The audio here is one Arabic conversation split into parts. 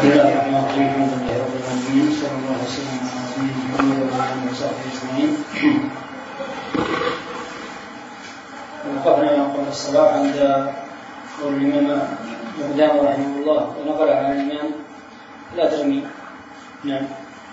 بسم الله الرحمن الرحيم. الحمد لله رب العالمين، صلى الله وسلم على نبينا محمد وعلى اله وصحبه اجمعين. وقفنا يوم قبل الصلاه عند قول الامام مقدام رحمه الله ونقل عن الامام الأدرمي. نعم.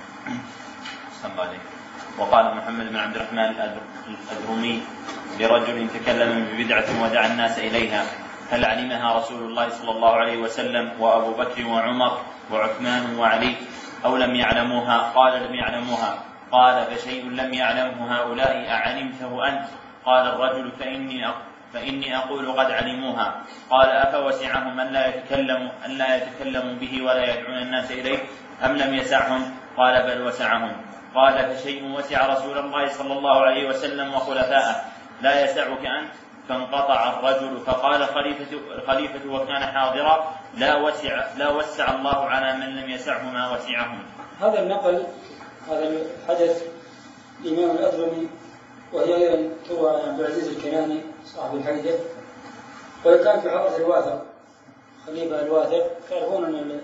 وقال محمد بن عبد الرحمن الأدرمي لرجل تكلم ببدعة ودعا الناس إليها: هل علمها رسول الله صلى الله عليه وسلم وأبو بكر وعمر وعثمان وعلي أو لم يعلموها؟ قال: لم يعلموها. قال: فشيء لم يعلمه هؤلاء أعلمته أنت؟ قال الرجل: فإني أقول قد علموها. قال: أفوسعهم أن لا يتكلموا به ولا يدعون الناس إليه أم لم يسعهم؟ قال: بل وسعهم. قال: فشيء وسع رسول الله صلى الله عليه وسلم وخلفاءه لا يسعك أنت؟ فانقطع الرجل، فقال الخليفة وكان حاضرا: لا وسع الله على من لم يسعه ما وسعهم. هذا النقل، هذا الحدث الإمام الأدرمي، وهي أيضا تروى عن عبد العزيز الكناني صاحب الحيدة، وكان في حضرة الواثق خليفة الواثق. تعرفون أن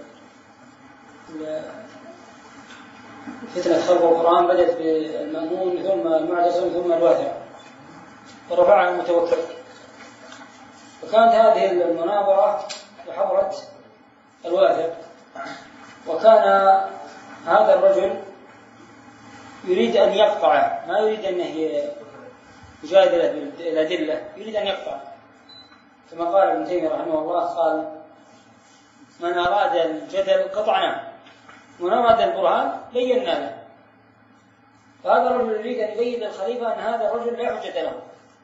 فتنة خلق القرآن بدأت بالمأمون ثم المعتصم ثم الواثق، ورفعها المتوكل. فكانت هذه المناظرة بحضرة الواثق، وكان هذا الرجل يريد أن يقطع، ما يريد أن يجادل بالأدلة، يريد أن يقطع. كما قال ابن تيمية رحمه الله: قال: من أراد الجدل قطعناه، ومن أراد البرهان بينا له. فهذا الرجل يريد أن يبين للخليفة أن هذا الرجل لا حجة له.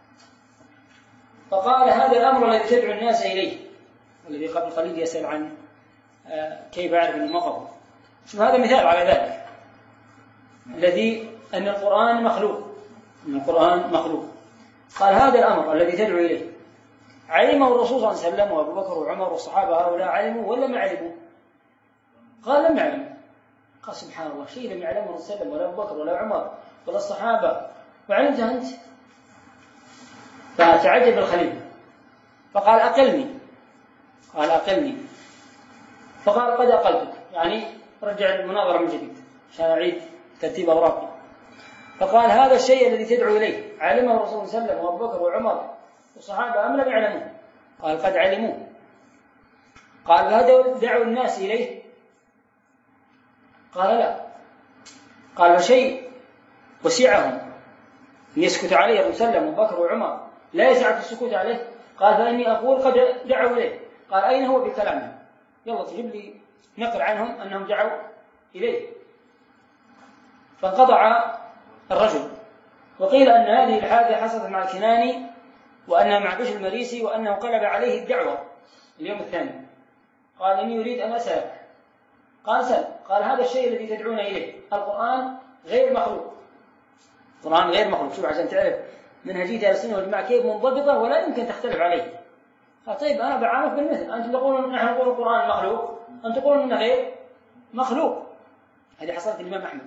فقال: هذا الأمر الذي تدعو الناس إليه، والذي قبل قليل يسأل عن كيف أعرف أنه مقبول. شوف هذا مثال على ذلك، الذي أن القرآن مخلوق. قال: هذا الأمر الذي تدعو إليه علمه الرسول صلى الله عليه وسلم وأبو بكر وعمر والصحابة هؤلاء علموا ولا ما علموا؟ قال: لم يعلموا. قال: سبحان الله، شيء لم يعلمه الرسول صلى الله عليه وسلم ولا أبو بكر ولا عمر ولا الصحابة وعلمتها أنت؟ فتعجب الخليفة فقال: أقلني. قال: أقلني. فقال: قد أقلتك، يعني رجع المناظرة من جديد عشان أعيد ترتيب أوراقي. فقال: هذا الشيء الذي تدعو إليه علمه الرسول صلى الله عليه وسلم وأبو بكر وعمر والصحابة أم لم يعلموه؟ قال: قد علموه. قال: فهذا دعوا الناس إليه؟ قال: لا. قال: فشيء وسعهم أن يسكت عليه الرسول صلى الله عليه وسلم وأبو بكر وعمر لا يسع في السكوت عليه؟ قال: فإني أقول قد دعوا إليه. قال: أين هو بكلامهم؟ يلا تجيب لي نقل عنهم أنهم دعوا إليه. فانقطع الرجل. وقيل أن هذه الحادثة حصلت مع الكناني، وأنها مع بشر المريسي، وأنه قلب عليه الدعوة اليوم الثاني. قال: إني يريد أن أسألك. قال: سل. قال: هذا الشيء الذي تدعون إليه القرآن غير مخلوق. القرآن غير مخلوق. شوف عشان تعرف منهجية أهل السنة والجماعة كيف منضبطة ولا يمكن تختلف عليه. قال: طيب أنا بعاملك بالمثل، أنتم تقولون نحن نقول القرآن مخلوق، أنتم تقولون إنه غير مخلوق. هذه حصلت الإمام أحمد.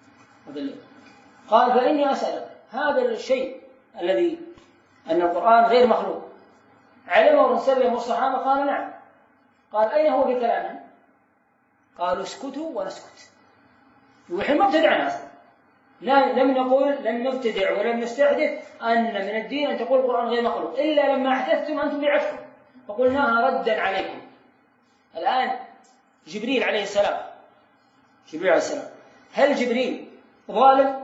قال: فإني أسألك، هذا الشيء الذي أن القرآن غير مخلوق علمه الرسول صلى الله عليه وسلم والصحابة؟ قال: نعم. قال: أين هو بكلامهم؟ قالوا: اسكتوا ونسكت. ونحن ما ابتدعنا أصلا، لم نقول، لم نبتدع ولم نستحدث أن من الدين أن تقول القرآن غير مخلوق إلا لما أحدثتم أنتم بعفكم فقلناها ردا عليكم. الآن جبريل عليه السلام، هل جبريل ظالم؟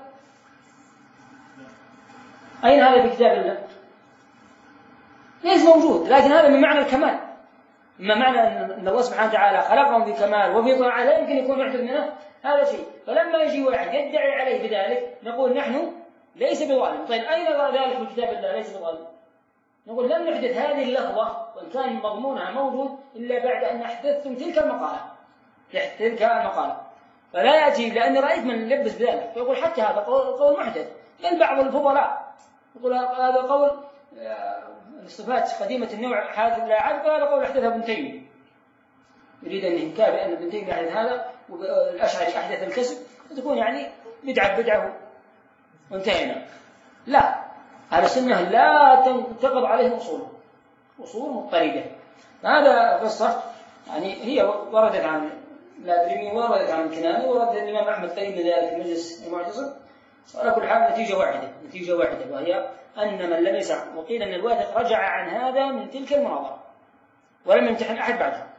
أين هذا في كتاب الله؟ ليس موجود. لكن هذا من معنى الكمال، ما معنى أن الله سبحانه وتعالى خلقهم بكمال وبطاعة لا يمكن يكون يحدث منه هذا شيء. فلما يجي واحد يدعي عليه بذلك نقول نحن ليس بظالم. طيب أين ذلك في كتاب الله ليس بظالم؟ نقول لم نحدث هذه اللفظة وإن كان مضمونها موجود إلا بعد أن أحدثتم تلك المقالة. فلا يأتي، لأني رأيت من يلبس بذلك فيقول حتى هذا قول محدث. بل بعض الفضلاء يقول هذا قول الصفات قديمة النوع حادث لا عاد، هذا قول أحدثه ابن تيمية. يريد أن ينكر بأن ابن تيمية أحدث هذا والأشعري أحدث الكسب، فتكون يعني بدعة وانتهينا. لا، أهل السنة لا تنتقض عليهم أصول مضطردة. هذا قصة يعني هي وردت عن لا أدري مين وردت عن الكناني، ورد الإمام أحمد قريب من ذلك في مجلس المعتصم. وعلى كل حال نتيجة واحدة وهي أن من لم يسع، وقيل أن الواثق رجع عن هذا من تلك المناظرة ولم يمتحن أحد بعدها.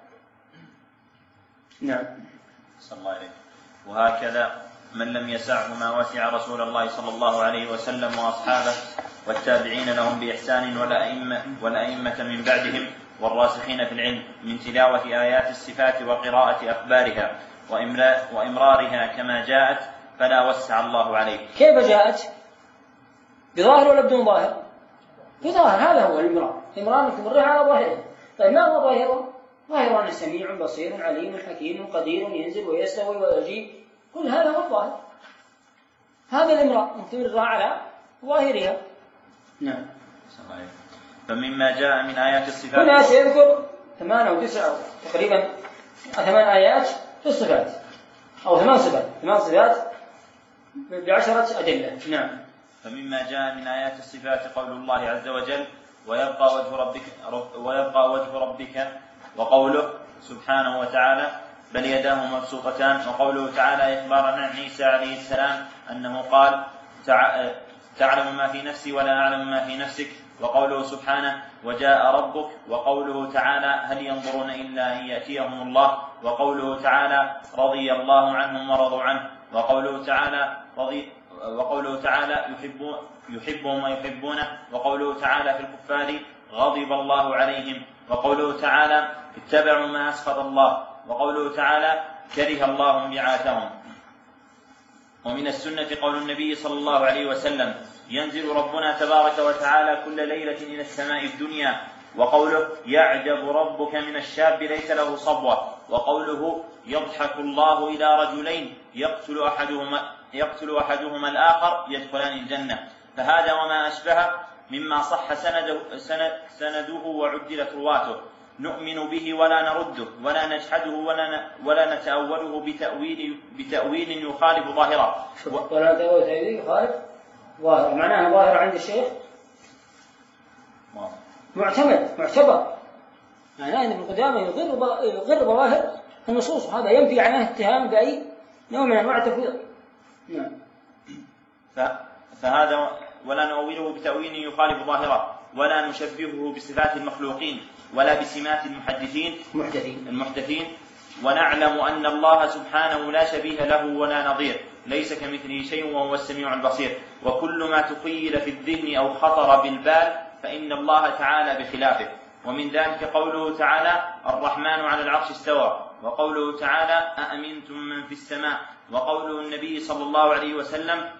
نعم. صلى الله عليه. وهكذا من لم يسعه ما وسع رسول الله صلى الله عليه وسلم وأصحابه والتابعين لهم بإحسان والأئمة من بعدهم والراسخين في العلم من تلاوة آيات الصفات وقراءة أخبارها وإمرارها كما جاءت، فلا وسع الله عليه. كيف جاءت؟ بظاهر ولا بدون ظاهر؟ بظاهر، هذا هو الإمرار. إمرار تمرها على ظاهره. طيب ما هو ظاهره؟ ظاهر أنه سميع بصير عليم حكيم قدير ينزل ويستوي ويجيب، كل هذا هو الظاهر. هذا الإمرار تمرها على ظاهرها. نعم. فمما جاء من آيات الصفات هنا سيذكر 8 أو 9 تقريبا 8 آيات في الصفات، أو 8 صفات ب10 أدلة. نعم. فمما جاء من آيات الصفات قول الله عز وجل: ويبقى وجه ربك، وقوله سبحانه وتعالى: بل يداه مبسوطتان، وقوله تعالى إخبارا عن عيسى عليه السلام أنه قال: تعلم ما في نفسي ولا أعلم ما في نفسك، وقوله سبحانه: وجاء ربك، وقوله تعالى: هل ينظرون إلا أن يأتيهم الله، وقوله تعالى: رضي الله عنهم ورضوا عنه، وقوله تعالى يحبهم ويحبونه، وقوله تعالى في الكفار: غضب الله عليهم، وقوله تعالى: اتبعوا ما أسخط الله، وقوله تعالى: كره الله انبعاثهم. ومن السنة قول النبي صلى الله عليه وسلم: ينزل ربنا تبارك وتعالى كل ليلة إلى السماء الدنيا، وقوله: يعجب ربك من الشاب ليس له صبوة، وقوله: يضحك الله إلى رجلين يقتل أحدهما الآخر يدخلان الجنة. فهذا وما أشبه مما صح سنده وعدلت رواته، نؤمن به ولا نرده ولا نجحده ولا نتأوله بتأويل يخالف ظاهره. ولا تأويل يخالف ظاهره، معناها ظاهر عند الشيخ معتبر، معناه أن ابن قدامة يغر ظواهر النصوص، وهذا ينفي عنه اتهام بأي نوع من أنواع التفويض. نعم. فهذا ولا نؤوله بتأويل يخالف ظاهره، ولا نشبهه بصفات المخلوقين ولا بسمات المحدثين، ونعلم أن الله سبحانه لا شبيه له ولا نظير، ليس كمثله شيء وهو السميع البصير، وكل ما تخيل في الذهن أو خطر بالبال فإن الله تعالى بخلافه. ومن ذلك قوله تعالى: الرحمن على العرش استوى، وقوله تعالى: أأمنتم من في السماء، وقوله النبي صلى الله عليه وسلم: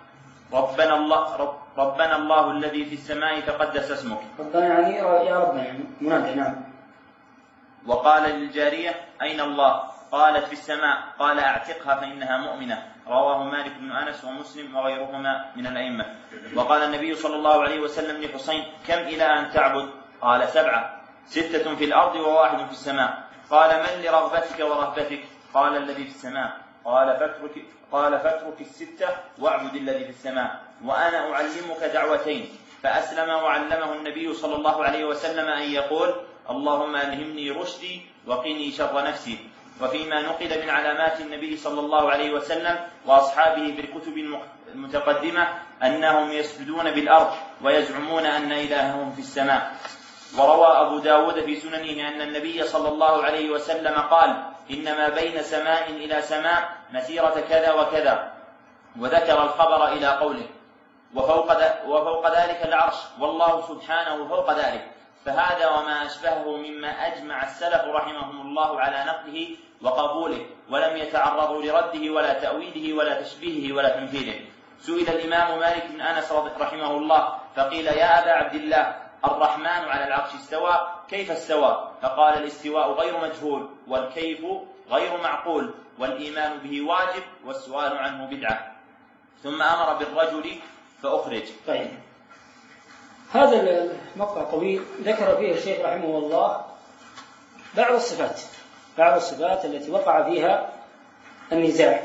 ربنا الله الذي في السماء تقدس اسمك. ربنا يعني يا ربنا يعني منادى. نعم. وقال للجارية: أين الله؟ قالت: في السماء. قال: أعتقها فإنها مؤمنة. رواه مالك بن أنس ومسلم وغيرهما من الأئمة. وقال النبي صلى الله عليه وسلم لحسين: كم إلى أن تعبد؟ قال: 7، 6 في الأرض و1 في السماء. قال: من لرغبتك ورهبتك؟ قال: الذي في السماء. قال: فاترك 6 واعبد الذي في السماء. وأنا أعلمك دعوتين. فأسلم وعلمه النبي صلى الله عليه وسلم أن يقول: اللهم ألهمني رشدي وقني شر نفسي. وفيما نقل من علامات النبي صلى الله عليه وسلم وأصحابه في الكتب المتقدمة أنهم يسجدون بالأرض ويزعمون أن إلههم في السماء. وروى أبو داود في سننه أن النبي صلى الله عليه وسلم قال: إنما بين سماء إلى سماء مسيرة كذا وكذا، وذكر الخبر إلى قوله: وفوق ذلك العرش، والله سبحانه فوق ذلك. فهذا وما أشبهه مما أجمع السلف رحمهم الله على نقله وقبوله، ولم يتعرضوا لرده ولا تأويله ولا تشبيهه ولا تمثيله. سئل الإمام مالك بن أنس رحمه الله فقيل: يا أبا عبد الله، الرحمن على العرش استوى، كيف استوى؟ فقال: الاستواء غير مجهول، والكيف غير معقول، والإيمان به واجب، والسؤال عنه بدعة. ثم أمر بالرجل فأخرج. طيب، هذا المقطع طويل ذكر فيه الشيخ رحمه الله بعض الصفات التي وقع فيها النزاع،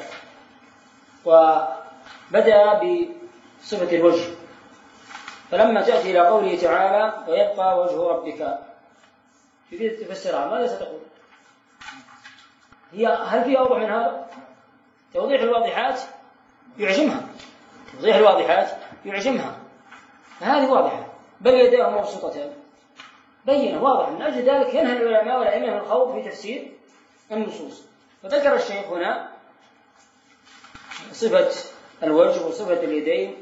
وبدأ بصفة الوجه، فلما تأتي إلى قوله تعالى: ويبقى وجه ربك، تريد تفسرها ماذا ستقول؟ هل فيها أوضح من هذا؟ توضيح الواضحات يعجمها، توضيح الواضحات يعجمها، فهذه واضحة، بل يداه مبسوطتان بينة واضحة. من أجل ذلك ينهى العلماء والأئمة من الخوض في تفسير النصوص. فذكر الشيخ هنا صفة الوجه وصفة اليدين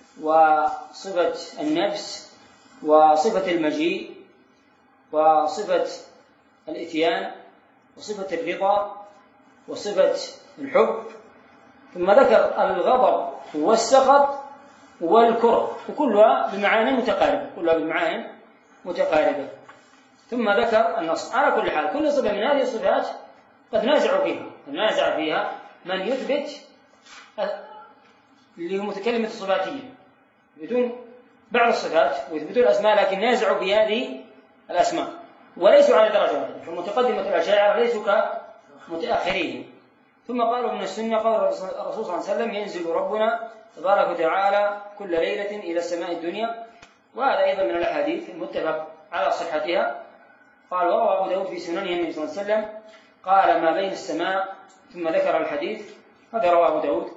وصفة النفس وصفة المجيء وصفة الإتيان وصفة الرضا وصفة الحب، ثم ذكر الغضب والسخط والكره، وكلها بمعاني متقاربة، ثم ذكر النص. على كل حال كل صفة من هذه الصفات قد نازع فيها من يثبت اللي هو متكلمة الصفاتية بدون بعض الصفات ويثبتون الأسماء، لكن نازعوا في هذه الأسماء وليسوا على درجة واحدة، فمتقدمة الأشاعرة ليسوا كمتأخرين. ثم قالوا من السنة قال الرسول صلى الله عليه وسلم ينزل ربنا تبارك وتعالى كل ليلة إلى السماء الدنيا، وهذا أيضا من الأحاديث المتفق على صحتها. قال وروى أبو داود في سننه النبي صلى الله عليه وسلم قال ما بين السماء، ثم ذكر الحديث، هذا رواه أبو داود.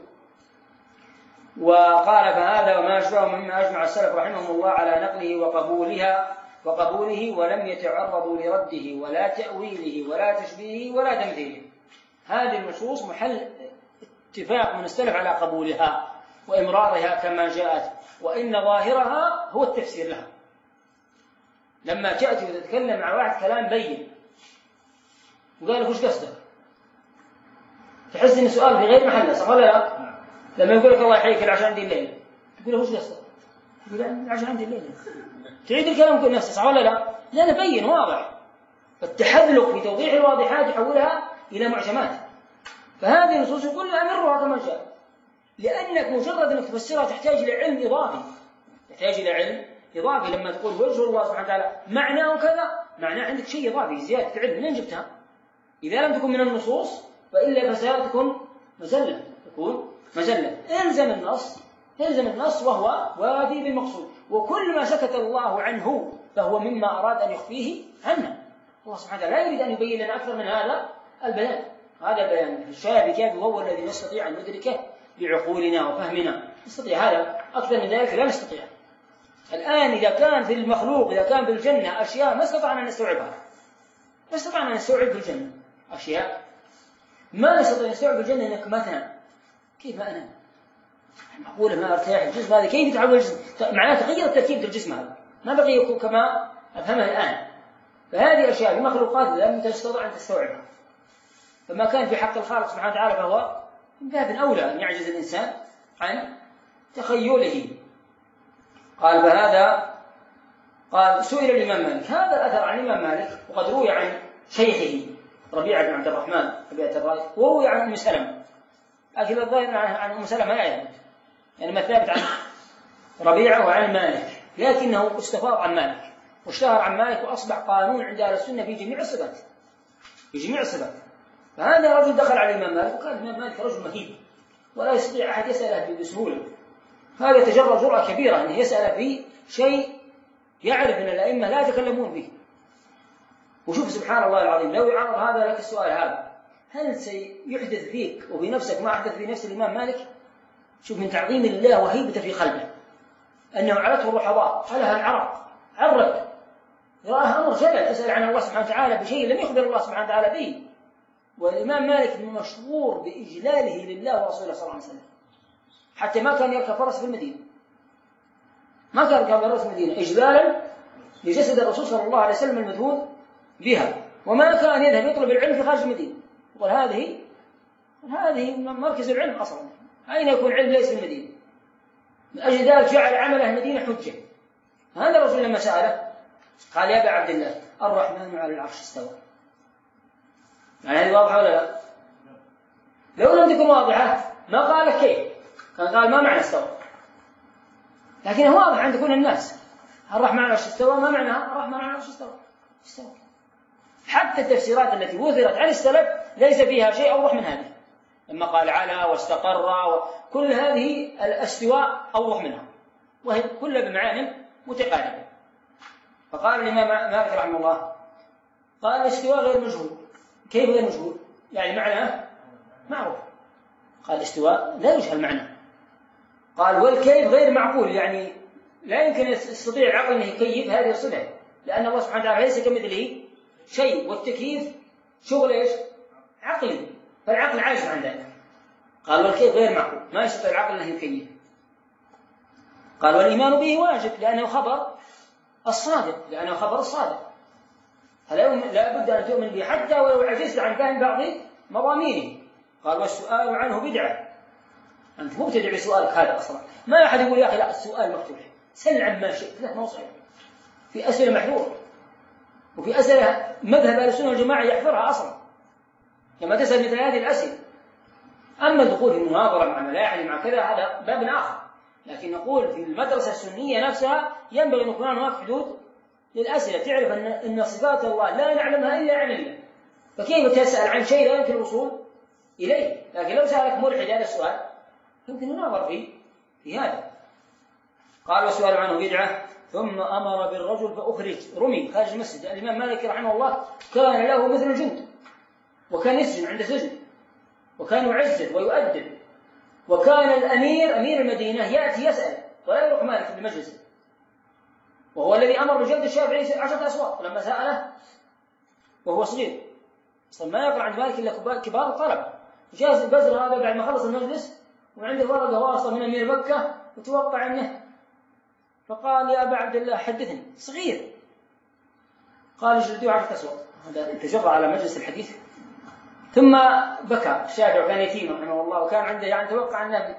وقال فهذا وما أشبه مما أجمع السلف رحمهم الله على نقله وقبوله ولم يتعرضوا لرده ولا تأويله ولا تشبيهه ولا تمثيله. هذه النصوص محل اتفاق من السلف على قبولها وإمرارها كما جاءت، وإن ظاهرها هو التفسير لها. لما تأتي وتتكلم مع واحد كلام بين وقال وش قصدك، تحس إن السؤال في غير محله، صح ولا لا؟ لما يقول لك الله يحييك العشاء عندي الليلة، تقول له وش قصدك؟ يقول العشاء عندي الليلة، تعيد الكلام كل نفسه، صح ولا لا؟ لأنه بين واضح. فالتحذلق في توضيح الواضحات يحولها إلى معجمات. فهذه النصوص كلها مرها كما جاء، لأنك مجرد أنك تفسرها تحتاج إلى علم إضافي. لما تقول وجه الله سبحانه وتعالى معناه كذا، معناه عندك شيء إضافي، زيادة علم، منين جبتها؟ إذا لم تكن من النصوص فإلا فسيأتكم مزلة. إلزم النص وهو وافي بالمقصود، وكل ما سكت الله عنه فهو مما أراد أن يخفيه عنا. الله سبحانه وتعالى لا يريد أن يبين لنا أكثر من هذا البيان. هذا بيان الشافي كافي، وهو الذي نستطيع أن ندركه بعقولنا وفهمنا، نستطيع هذا، أكثر من ذلك لا نستطيع. الآن إذا كان في المخلوق، إذا كان في الجنة أشياء ما استطعنا أن نستوعبها، ما استطعنا أن نستوعب في الجنة أشياء ما نستطيع أن نستوعب في الجنة. إنك ما تنام، كيف ما أنام؟ معقولة ما أرتاح؟ الجسم هذا كيف يتحول الجسم؟ معناه تغير تركيبة الجسم، هذا ما بقي يكون كما أفهمها الآن. فهذه أشياء في مخلوقات لم تستطع أن تستوعبها، فما كان في حق الخالق سبحانه وتعالى فهو من باب أولى أن يعجز الإنسان عن تخيله. قال فهذا، قال سئل الإمام مالك، هذا الأثر عن الإمام مالك وقد روي عن شيخه ربيعة بن عبد الرحمن ربيعة الرأي، وروي عن أم سلمة، لكن الظاهر عن أم سلمة لا يثبت، يعني ما ثابت عن ربيعة وعن مالك، لكنه استفاض عن مالك واشتهر عن مالك، وأصبح قانون عند أهل السنة في جميع الصفات. فهذا رجل دخل على الإمام مالك، وكان الإمام مالك رجل مهيب ولا يستطيع أحد يسأله بسهولة. هذا يتجرأ جرأة كبيرة أن يسأل في شيء يعرف أن الأئمة لا يتكلمون به. وشوف سبحان الله العظيم، لو يعرض هذا لك السؤال هذا، هل سيحدث فيك وفي نفسك ما أحدث في نفس الإمام مالك؟ شوف من تعظيم الله وهيبته في قلبه، أنه علته الرحضاء، علها العرق، عرق، رآه أمر جلل، تسأل عن الله سبحانه وتعالى بشيء لم يخبر الله سبحانه وتعالى به. والإمام مالك مشهور بإجلاله لله ورسوله صلى الله عليه وسلم، حتى ما كان يركب فرس في المدينة، ما كان يركب فرس في المدينة إجلالا لجسد الرسول صلى الله عليه وسلم المدهون بها، وما كان يذهب يطلب العلم في خارج المدينة. يقول هذه مركز العلم أصلا، أين يكون علم؟ ليس في المدينة. من أجل ذلك جعل عمله المدينة حجة. هذا الرسول لما سأله قال يا أبا عبد الله الرحمن على العرش استوى. يعني هذه واضحة ولا لا؟ لو لم تكن واضحة ما قال كيف، كان قال ما معنى استوى، لكنه واضح عند كل الناس. الرحمن على العرش استوى، ما معناها؟ الرحمن على العرش استوى. حتى التفسيرات التي وثرت عن السلف ليس فيها شيء أوضح من هذه، لما قال على واستقر وكل هذه الاستواء أوضح منها، وهي كلها بمعان متقاربة. فقال الإمام مالك رحمه الله قال الاستواء غير مجهول. كيف غير مجهول؟ يعني معناه معروف. قال الاستواء لا يجهل معناه. قال والكيف غير معقول، يعني لا يمكن يستطيع العقل أن يكيف هذه الصفة، لأن الله سبحانه وتعالى ليس كمثله شيء، والتكييف شغل إيش؟ عقلي، فالعقل عاجز عن ذلك. قال والكيف غير معقول، ما يستطيع العقل أن يكيف. قال والإيمان به واجب لأنه خبر الصادق، لا بد أن تؤمن به حتى ولو عجزت عن فهم بعض مضامينه. قال والسؤال عنه بدعة، أنت مبتدع بسؤالك هذا أصلا، ما أحد يقول يا أخي لا السؤال مفتوح، سل عما شئت، لا ما صحيح. في أسئلة محظورة، وفي أسئلة مذهب أهل السنة والجماعة يحفرها أصلا، لما تسأل مثل هذه الأسئلة. أما الدخول في المناظرة مع ملاحد مع كذا هذا باب آخر، لكن نقول في المدرسة السنية نفسها ينبغي أن يكون هناك حدود للأسئلة، تعرف أن صفات الله لا نعلمها إلا عن الله، فكيف تسأل عن شيء لا يمكن الوصول إليه؟ لكن لو سألك ملحد هذا السؤال يمكن نناظر في هذا. قال والسؤال عنه بدعة. ثم أمر بالرجل فأخرج، رمي خارج المسجد. الإمام مالك رحمه الله كان له مثل الجند، وكان يسجن عند سجن، وكان يعزل ويؤدب، وكان الأمير أمير المدينة يأتي يسأل ولا يروح مالك في المجلس، وهو الذي أمر بجلد الشافعي 10 أصوات لما سأله وهو صغير، أصلا ما يقرأ عند مالك إلا كبار الطلبة. جاء البزر هذا بعد ما خلص المجلس وعنده ورقة واصلة من أمير مكة وتوقع عنه، فقال يا أبا عبد الله حدثني، صغير. قال اجلدوه 10 أصوات. هذا تجرأ على مجلس الحديث. ثم بكى الشافعي، وكان يتيما رحمه الله، وكان عنده يعني توقع النبي،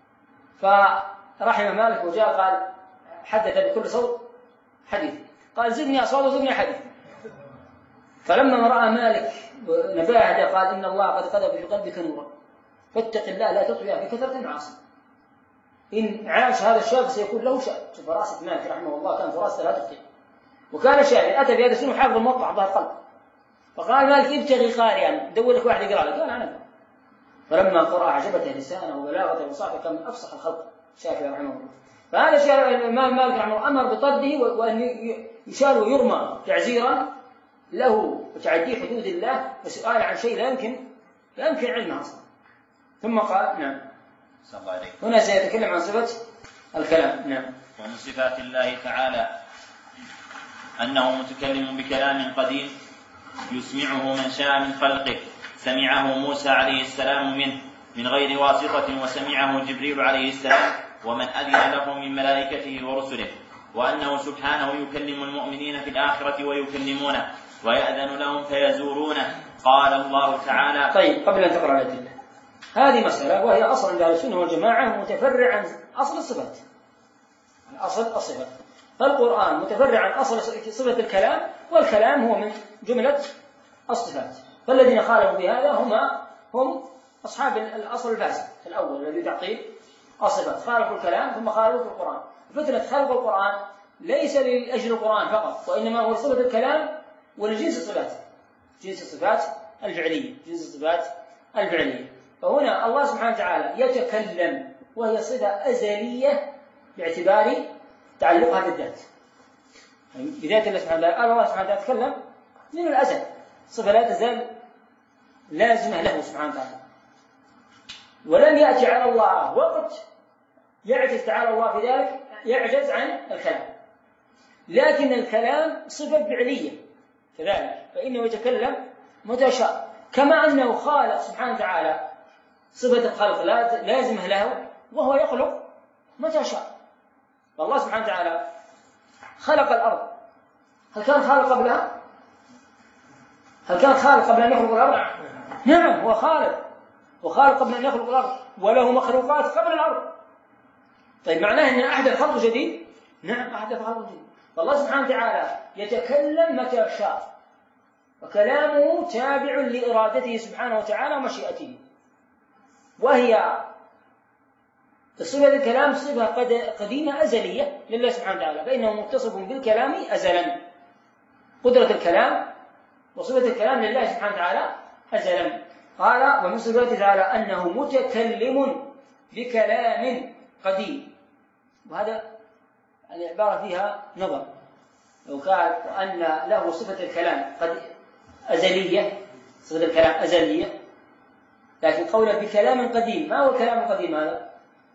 فرحم مالك وجاء قال حدث بكل صوت حديث، قال زدني أصوات وزدني حديث. فلما رأى مالك نباهة قال إن الله قد قذف في قلبك نورا فاتق الله لا تطغى بكثرة المعاصي، إن عاش هذا الشاب سيكون له شأن. فراسة مالك رحمه الله كان فراسة لا تخطئ، وكان شاعر أتى بهذا السن حافظ موقع ظهر قلب، فقال مالك ابتغي قارئا دور لك واحد يقرأ لك. قال أنا. فلما قرأ عجبته لسانه وبلاغته وصاحبه كان من أفصح الخلق الشافعي رحمه الله. فهذا الشافعي الإمام مالك رحمه الله أمر بطرده وأن يشال ويرمى تعزيرا له وتعدي حدود الله وسؤال عن شيء لا يمكن علمه أصلا. ثم قال نعم هنا سيتكلم عن صفة الكلام. نعم. ومن صفات الله تعالى أنه متكلم بكلام قديم يسمعه من شاء من خلقه، سمعه موسى عليه السلام منه من غير واسطة، وسمعه جبريل عليه السلام ومن أذن له من ملائكته ورسله، وأنه سبحانه يكلم المؤمنين في الآخرة ويكلمونه ويأذن لهم فيزورونه. قال الله تعالى. طيب قبل أن تقرأ الأدلة، هذه مسألة وهي أصل عند أهل السنة والجماعة متفرع عن أصل الصفات، أصل الصفات. فالقرآن متفرع عن أصل صفة الكلام، والكلام هو من جملة الصفات. فالذين خالفوا بهذا هم أصحاب الأصل الفاسد الأول الذي تعطيل الصفات، خالفوا الكلام ثم خالفوا القرآن. فتنة خلق القرآن ليس لأجل القرآن فقط، وإنما هو صفة الكلام ولجنس الصفات، جنس الصفات الفعلية. فهنا الله سبحانه وتعالى يتكلم وهي صفة أزلية باعتبار تعلقها بالذات، يعني بذات الله سبحانه وتعالى. الله سبحانه وتعالى يتكلم من الأزل، صفة لا تزال لازمة له سبحانه وتعالى، ولم يأتي على الله وقت يعجز تعالى الله في ذلك، يعجز عن الكلام. لكن الكلام صفة فعلية كذلك، فإنه يتكلم متى شاء، كما أنه خالق سبحانه وتعالى صفة الخلق لازمة له، وهو يخلق متى شاء. والله سبحانه وتعالى خلق الأرض، هل كان خالق قبلها؟ هل كان خالق قبل أن يخلق الأرض؟ نعم، هو خالق، وخالق قبل أن يخلق الأرض، وله مخلوقات قبل الأرض. طيب معناه أن أحدث خلق جديد؟ نعم أحدث خلق جديد. فالله سبحانه وتعالى يتكلم متى شاء، وكلامه تابع لإرادته سبحانه وتعالى ومشيئته، وهي صفة الكلام صفة قديمة أزلية لله سبحانه وتعالى، فإنه متصف بالكلام أزلا. قدرة الكلام وصفة الكلام لله سبحانه وتعالى أزلا. قال ومن صفاته تعالى أنه متكلم بكلام قديم، وهذا العبارة فيها نظر. لو كان أن له صفة الكلام قد أزلية، صفة الكلام أزلية، لكن قوله بكلام قديم، ما هو الكلام القديم هذا؟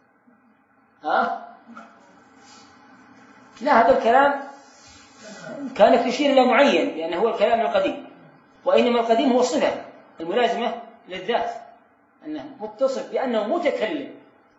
لا، هذا الكلام كانت تشير إلى معين لأنه هو الكلام القديم، وإنما القديم هو الصفة الملازمة للذات، أنه متصف بأنه متكلم،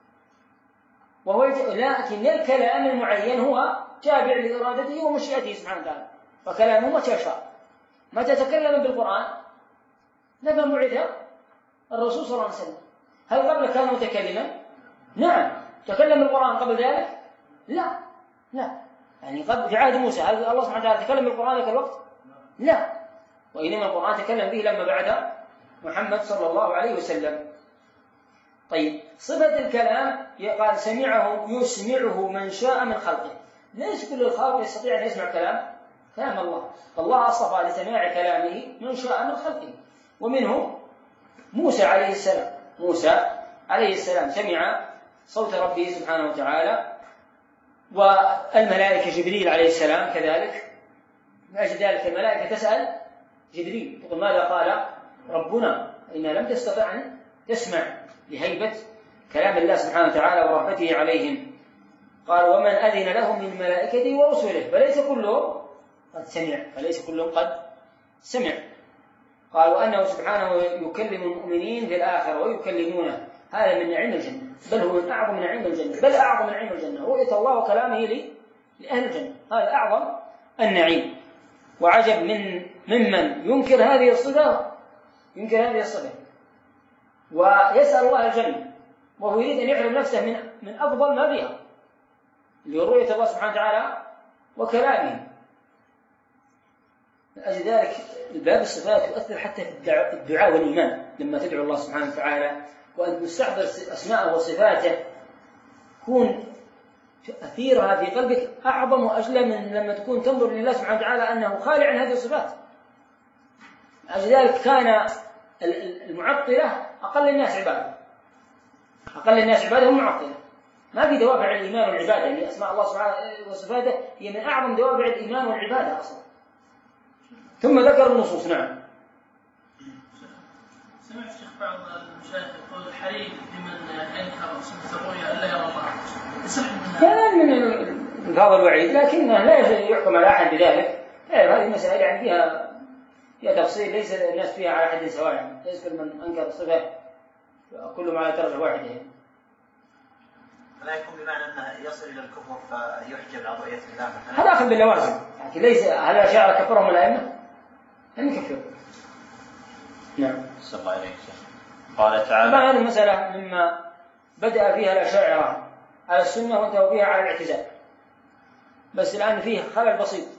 لكن الكلام المعين هو تابع لإرادته ومشيئته سبحانه وتعالى، فكلامه متى شاء. متى تكلم بالقرآن؟ لما بعث الرسول صلى الله عليه وسلم. هل قبل كان متكلما؟ نعم. تكلم بالقرآن قبل ذلك؟ لا. يعني قبل في عهد موسى هل الله سبحانه وتعالى تكلم بالقرآن ذاك الوقت؟ لا، وإنما القرآن تكلم به لما بعد محمد صلى الله عليه وسلم. طيب، صفة الكلام قال سمعه يسمعه من شاء من خلقه. ليس كل الخلق يستطيع أن يسمع كلام الله، فالله أصطفى لسماع كلامه من شاء من خلقه، ومنه موسى عليه السلام. موسى عليه السلام سمع صوت ربه سبحانه وتعالى، والملائكة جبريل عليه السلام كذلك. من أجل ذلك الملائكة تسأل جبريل تقول ماذا قال ربنا؟ إنها لم تستطع أن تسمع لهيبة كلام الله سبحانه وتعالى ورحمته عليهم. قال ومن أذن له من الملائكة ورسله، فليس كلهم قد سمع. قال وأنه سبحانه يكلم المؤمنين في الآخرة ويكلمونه، هذا من نعيم الجنة، بل هو من أعظم نعيم الجنة، بل أعظم نعيم الجنة رؤية الله وكلامه لأهل الجنة، هذا أعظم النعيم. وعجب ممن ينكر هذه الصفة ويسأل الله الجنة وهو يريد أن يحرم نفسه من أفضل ما فيها، لرؤية الله سبحانه وتعالى وكلامه. لأجل ذلك الباب الصفات يؤثر حتى في الدعاء والإيمان، لما تدعو الله سبحانه وتعالى وأن تستحضر أسماءه وصفاته يكون تأثيرها في قلبك أعظم وأجل من لما تكون تنظر لله سبحانه وتعالى أنه خالع عن هذه الصفات. لأجل ذلك كان المعطلة أقل الناس عبادة هم معطلة، ما في دوافع الإيمان والعبادة، يعني أسماء الله سبحانه وصفاته هي من أعظم دوافع الإيمان والعبادة أصلا. ثم ذكر النصوص. نعم. سمعت شيخ بعض المشايخ يقول الحري لمن ينكر صفة الرؤيا ألا يرى الله، هذا من الفاظ الوعيد، لكنه لا يحكم على أحد بذلك. هذه المسائل يعني فيها تفصيل، ليس الناس فيها على حد سواء، ليس كل من أنكر الصفة كلهم على درجة واحدة. لا يكون بمعنى أنه يصل إلى الكفر فيحجب عن رؤية الله مثلا. هذا أخذ باللوازم، لكن ليس هل الأشاعرة كفرهم الأئمة؟ لم يكفروا. نعم. صلى الله عليه وسلم. قال تعالى طبعا هذه المسألة مما بدأ فيها الأشاعرة على السنة وانتهوا فيها على الاعتزال، بس الآن فيه خلل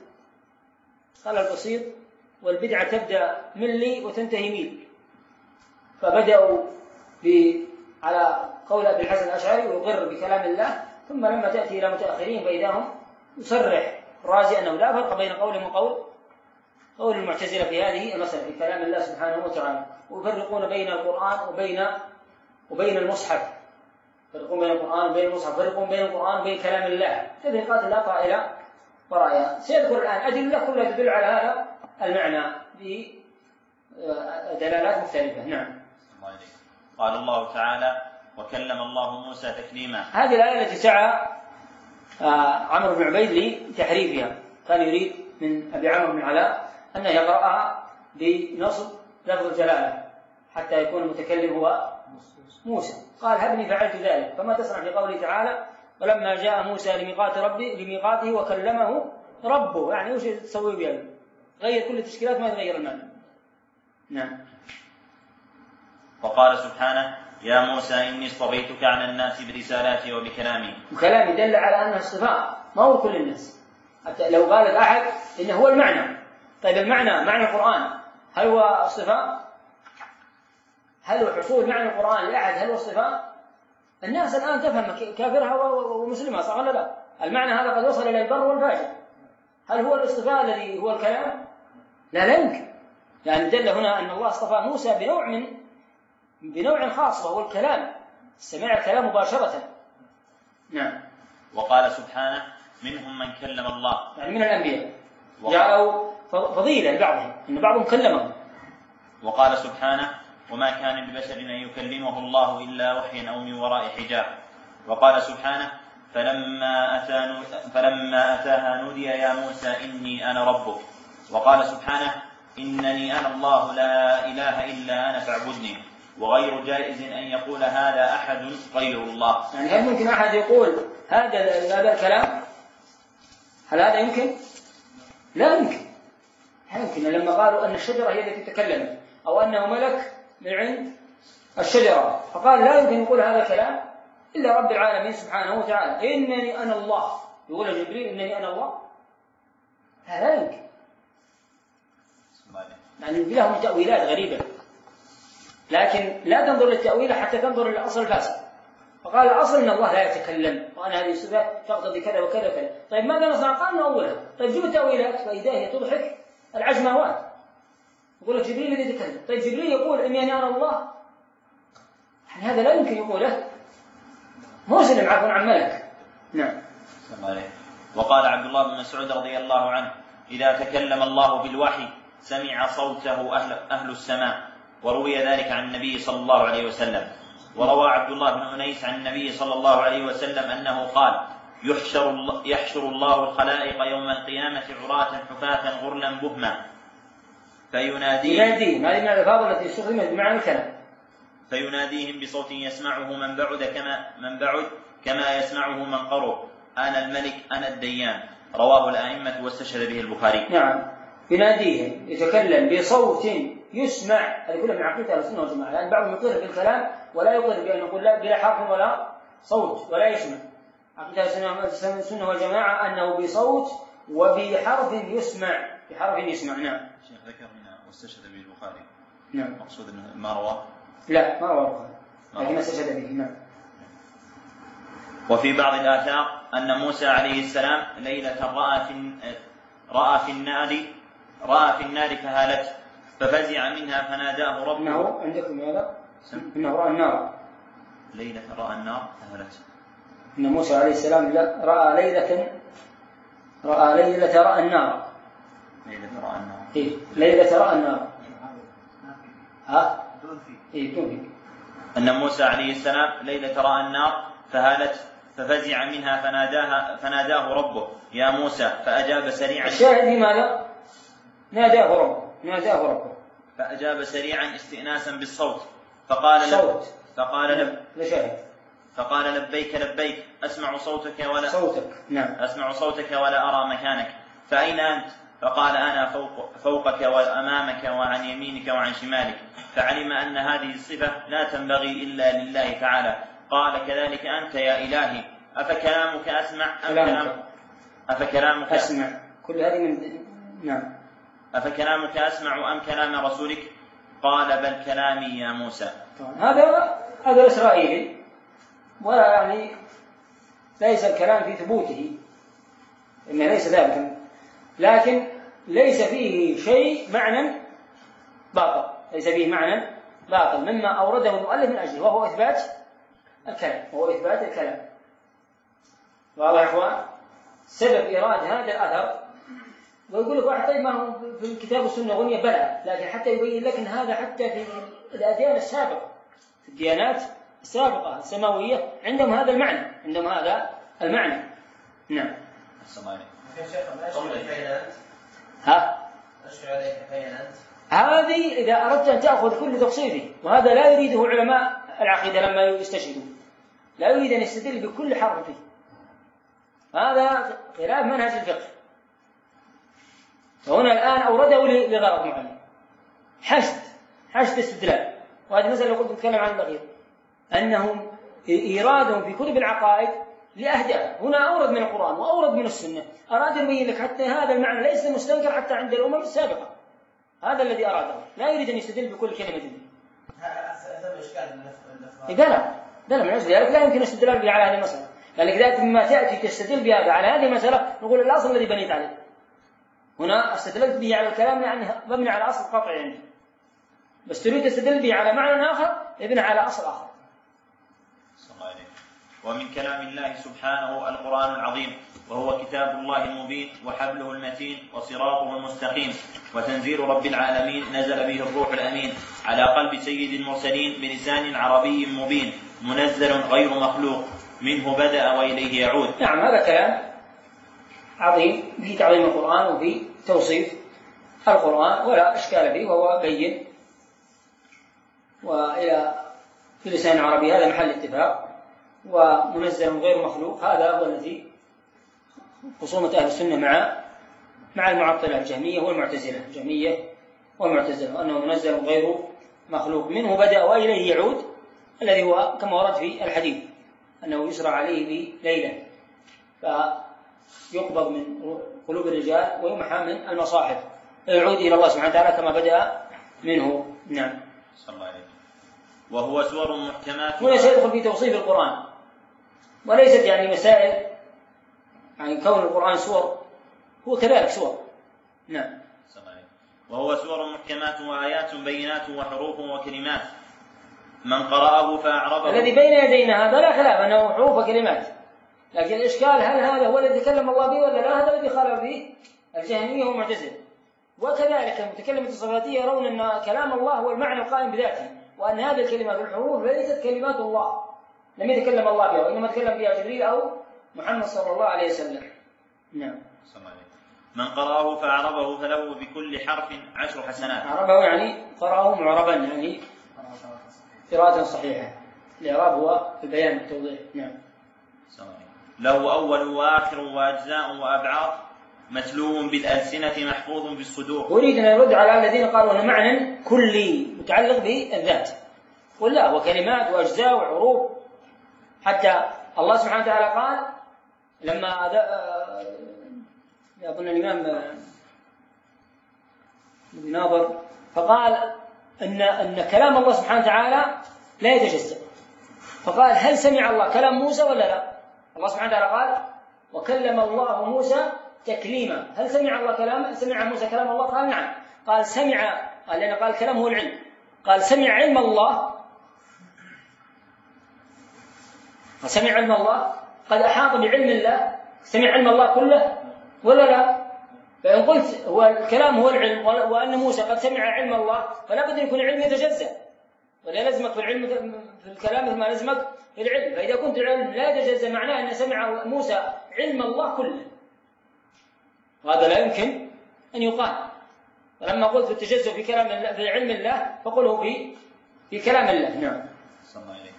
بسيط، والبدعة تبدأ ملي وتنتهي ميل. فبدأوا على قول أبي الحسن الأشعري ويقر بكلام الله، ثم لما تأتي إلى متأخرين فإذا هم يصرح الرازي أنه لا فرق بين قولهم قول المعتزلة في هذه المسألة في كلام الله سبحانه وتعالى، ويفرقون بين القرآن وبين المصحف، يفرقون بين القرآن وبين المصحف، يفرقون بين القرآن وبين كلام الله، تفريقات لا طائلة وراءها. سيذكر الآن أدلة كلها تدل على هذا المعنى بدلالات مختلفة. نعم. قال الله تعالى وكلم الله موسى تكليما. هذه الآية التي سعى عمرو بن عبيد لتحريفها، كان يريد من أبي عمرو بن علاء أنه يقرأها بنصب لفظ الجلالة حتى يكون المتكلم هو موسى. قال هبني فعلت ذلك. فما تصنع في قوله تعالى ولما جاء موسى لميقاته وكلمه ربه، يعني وش تسوي بها؟ غير كل التشكيلات ما يتغير المعنى. نعم. وقال سبحانه يا موسى إني اصطفيتك على الناس برسالاتي وبكلامي. وكلامي دل على أنها اصطفاء، ما هو كل الناس. حتى لو قال أحد إنه هو المعنى، طيب المعنى معنى القرآن هل هو اصطفاء؟ هل هو حصول معنى القرآن لأحد هل هو اصطفاء؟ الناس الآن تفهم كافرها ومسلمها، صح ولا لا؟ المعنى هذا قد وصل إلى البر والفاجر. هل هو الاصطفاء الذي هو الكلام؟ لا يمكن، يعني دل هنا أن الله اصطفى موسى بنوع خاص وهو الكلام، سمع الكلام مباشرة. نعم. وقال سبحانه منهم من كلم الله، يعني من الأنبياء جاءوا فضيلة لبعضهم إن بعضهم كلمهم. وقال سبحانه وما كان لبشر أن يكلمه الله إلا وحيا أو من وراء حجاب. وقال سبحانه: فلما أتاها نودي يا موسى إني أنا ربك. وقال سبحانه: إنني أنا الله لا إله إلا أنا فاعبدني. وغير جائز أن يقول هذا أحد غير الله. يعني هل ممكن أحد يقول هذا الكلام؟ هل هذا يمكن؟ لا يمكن. لما قالوا أن الشجرة هي التي تكلمت أو أنه ملك من عند الشجرة، فقال لا يمكن يقول هذا الكلام إلا رب العالمين سبحانه وتعالى. إنني أنا الله، يقول جبريل إنني أنا الله، هذا لا يمكن. يعني لهم تأويلات غريبة، لكن لا تنظر للتأويل حتى تنظر للأصل الفاسد. فقال الأصل أن الله لا يتكلم، وأنا هذه الصفة تقتضي كذا وكذا وكذا. طيب ماذا نصنع؟ قال نأولها. طيب جيبوا التأويلات فإذا هي تضحك العجماوات. يقول لك جبريل الذي يتكلم. طيب جبريل يقول إني أنا الله، يعني هذا لا يمكن يقوله مسلم عفوا عن ملك. نعم. وقال عبد الله بن مسعود رضي الله عنه: إذا تكلم الله بالوحي سمع صوته أهل السماء. وروي ذلك عن النبي صلى الله عليه وسلم. وروى عبد الله بن أنيس عن النبي صلى الله عليه وسلم أنه قال: يحشر الله الخلائق يوم القيامة عراة حفاة غرلا بهما يناديهم، هذه من الألفاظ التي استخدمت بمعنى الكلام. فيناديهم بصوت يسمعه من بعد كما يسمعه من قرب: أنا الملك أنا الديان. رواه الأئمة واستشهد به البخاري. نعم، يناديهم، يتكلم بصوت يسمع. هذه كلها من عقيدة أهل السنة والجماعة، لأن بعضهم يقر بالكلام ولا يقر بأن يقول لا بلا حرف ولا صوت ولا يسمع. عقيدة أهل السنة والجماعة أنه بصوت وبحرف يسمع، بحرف يسمع. نعم. الشيخ ذكر هنا واستشهد به البخاري. نعم. مقصود أنه ما رواه؟ لا، ما رواه البخاري، لكن استشهد به. نعم. وفي بعض الآثار أن موسى عليه السلام ليلة رأى في النار فهالته ففزع منها فناداه ربه. إنه عندكم هذا؟ إنه رأى النار. ليلة رأى النار فهالته. إن موسى عليه السلام رأى ليلة رأى النار. ليلة رأى النار. إيه، ليلة رأى النار. ها؟ إيه، دون فيه. أن موسى عليه السلام ليلة رأى النار فهالته ففزع منها فناداه ربه: يا موسى. فأجاب سريعا. الشاهد لماذا؟ ناداه ربه. فأجاب سريعا استئناسا بالصوت. فقال لبيك أسمع صوتك نعم. أسمع صوتك ولا أرى مكانك، فأين أنت؟ فقال: أنا فوقك وأمامك وعن يمينك وعن شمالك. فعلم أن هذه الصفة لا تنبغي إلا لله تعالى. قال: كذلك أنت يا إلهي. أفكلامك أسمع كل هذه من نعم. أفكلامك أسمع أم كلام رسولك؟ قال: بل كلامي يا موسى. هذا الإسرائيلي، ولا يعني ليس الكلام في ثبوته، إنه ليس ثابتا، لكن ليس فيه شيء معنى باطل، مما أورده المؤلف من أجله، وهو إثبات الكلام. واضح يا إخوان؟ سبب إيراد هذا الأثر، ويقول لك واحد: طيب ما هو في الكتاب والسنة غنية؟ بلى، لكن حتى يبين لك أن هذا حتى في الأديان السابقة، في الديانات السابقة السماوية عندهم هذا المعنى. نعم. هذه إذا أردت أن تأخذ كل تفصيله، وهذا لا يريده علماء العقيدة لما يستشهدوا، لا يريد أن يستدل بكل حرف فيه، هذا خلاف منهج الفقه. فهنا الآن أورده لغرض معين، حشد استدلال. وهذه مسألة اللي كنت أتكلم عنها الأخير، أنهم إيرادهم في كتب العقائد لأهداف. هنا أورد من القرآن وأورد من السنة، أراد يبين لك حتى هذا المعنى ليس مستنكر حتى عند الأمم السابقة، هذا الذي أراده، لا يريد أن يستدل بكل كلمة منه. لا من أجل ذلك لا يمكن الاستدلال به على هذه المسألة، لأنك إذا ما تأتي تستدل بهذا على هذه المسألة نقول الأصل الذي بنيت عليه. هنا استدللت به على الكلام لأنه مبني على أصل قطعي عندي، بس تريد تستدل به على معنى آخر يبنى على أصل آخر. ومن كلام الله سبحانه القرآن العظيم، وهو كتاب الله المبين وحبله المتين وصراطه المستقيم، وتنزيل رب العالمين نزل به الروح الأمين على قلب سيد المرسلين بلسان عربي مبين منزل غير مخلوق، منه بدأ وإليه يعود. نعم، هذا كلام عظيم في تعظيم القرآن وفي توصيف القرآن ولا إشكال فيه، وهو بين وإلى في لسان عربي، هذا محل اتفاق، ومنزل غير مخلوق، هذا هو الذي خصومة أهل السنة مع المعطلة الجهمية والمعتزلة، الجهمية والمعتزلة، وأنه منزل غير مخلوق، منه بدأ وإليه يعود، الذي هو كما ورد في الحديث أنه يسرى عليه بليلة فيقبض من قلوب الرجال ويمحى من المصاحف ويعود إلى الله سبحانه وتعالى كما بدأ منه. نعم. صلى الله عليه. وهو سور محكمات. هنا سيدخل في توصيف القرآن، وليست يعني مسائل يعني كون القرآن سور، هو كذلك سور. نعم. وهو سور محكمات وآيات بينات وحروف وكلمات، من قرأه فأعرضه. الذي بين يدينا هذا لا خلاف أنه حروف وكلمات، لكن الإشكال هل هذا هو الذي تكلم الله به ولا لا؟ هذا الذي خالف به الجهمية والمعتزلة. وكذلك المتكلمة الصفاتية يرون أن كلام الله هو المعنى القائم بذاته، وأن هذه الكلمات الحروف ليست كلمات الله، لم يتكلم الله بها، وإنما تكلم بها جبريل أو محمد صلى الله عليه وسلم. نعم. من قرأه فأعربه فله بكل حرف 10 حسنات. أعربه يعني قرأه معربا، يعني قراءة صحيحة. الإعراب هو البيان والتوضيح. نعم. له أول وآخر وأجزاء وأبعاض، متلو بالألسنة محفوظ بالصدور. أريد أن يرد على الذين قالوا أن معنى كلي متعلق بالذات، ولا هو كلمات وأجزاء وحروف، حتى الله سبحانه وتعالى قال لما أظن الإمام ناظر فقال أن كلام الله سبحانه وتعالى لا يتجزأ، فقال هل سمع الله كلام موسى ولا لا؟ الله سبحانه وتعالى قال وكلم الله موسى تكليما، هل سمع الله كلام؟ سمع موسى كلام الله؟ قال نعم. قال سمع، قال لأن قال الكلام هو العلم، قال سمع علم الله، وسمع علم الله قد أحاط بعلم الله، سمع علم الله كله ولا لا؟ فإن قلت هو الكلام هو العلم وأن موسى قد سمع علم الله، فلا بد أن يكون العلم يتجزأ، ولا لازمك في العلم في الكلام مثل ما لازمك في العلم. فإذا كنت العلم لا يتجزأ معناه أن سمع موسى علم الله كله، وهذا لا يمكن أن يقال. ولما قلت في التجزؤ في كلام الله في علم الله فقله في كلام الله. نعم. صلى الله عليه.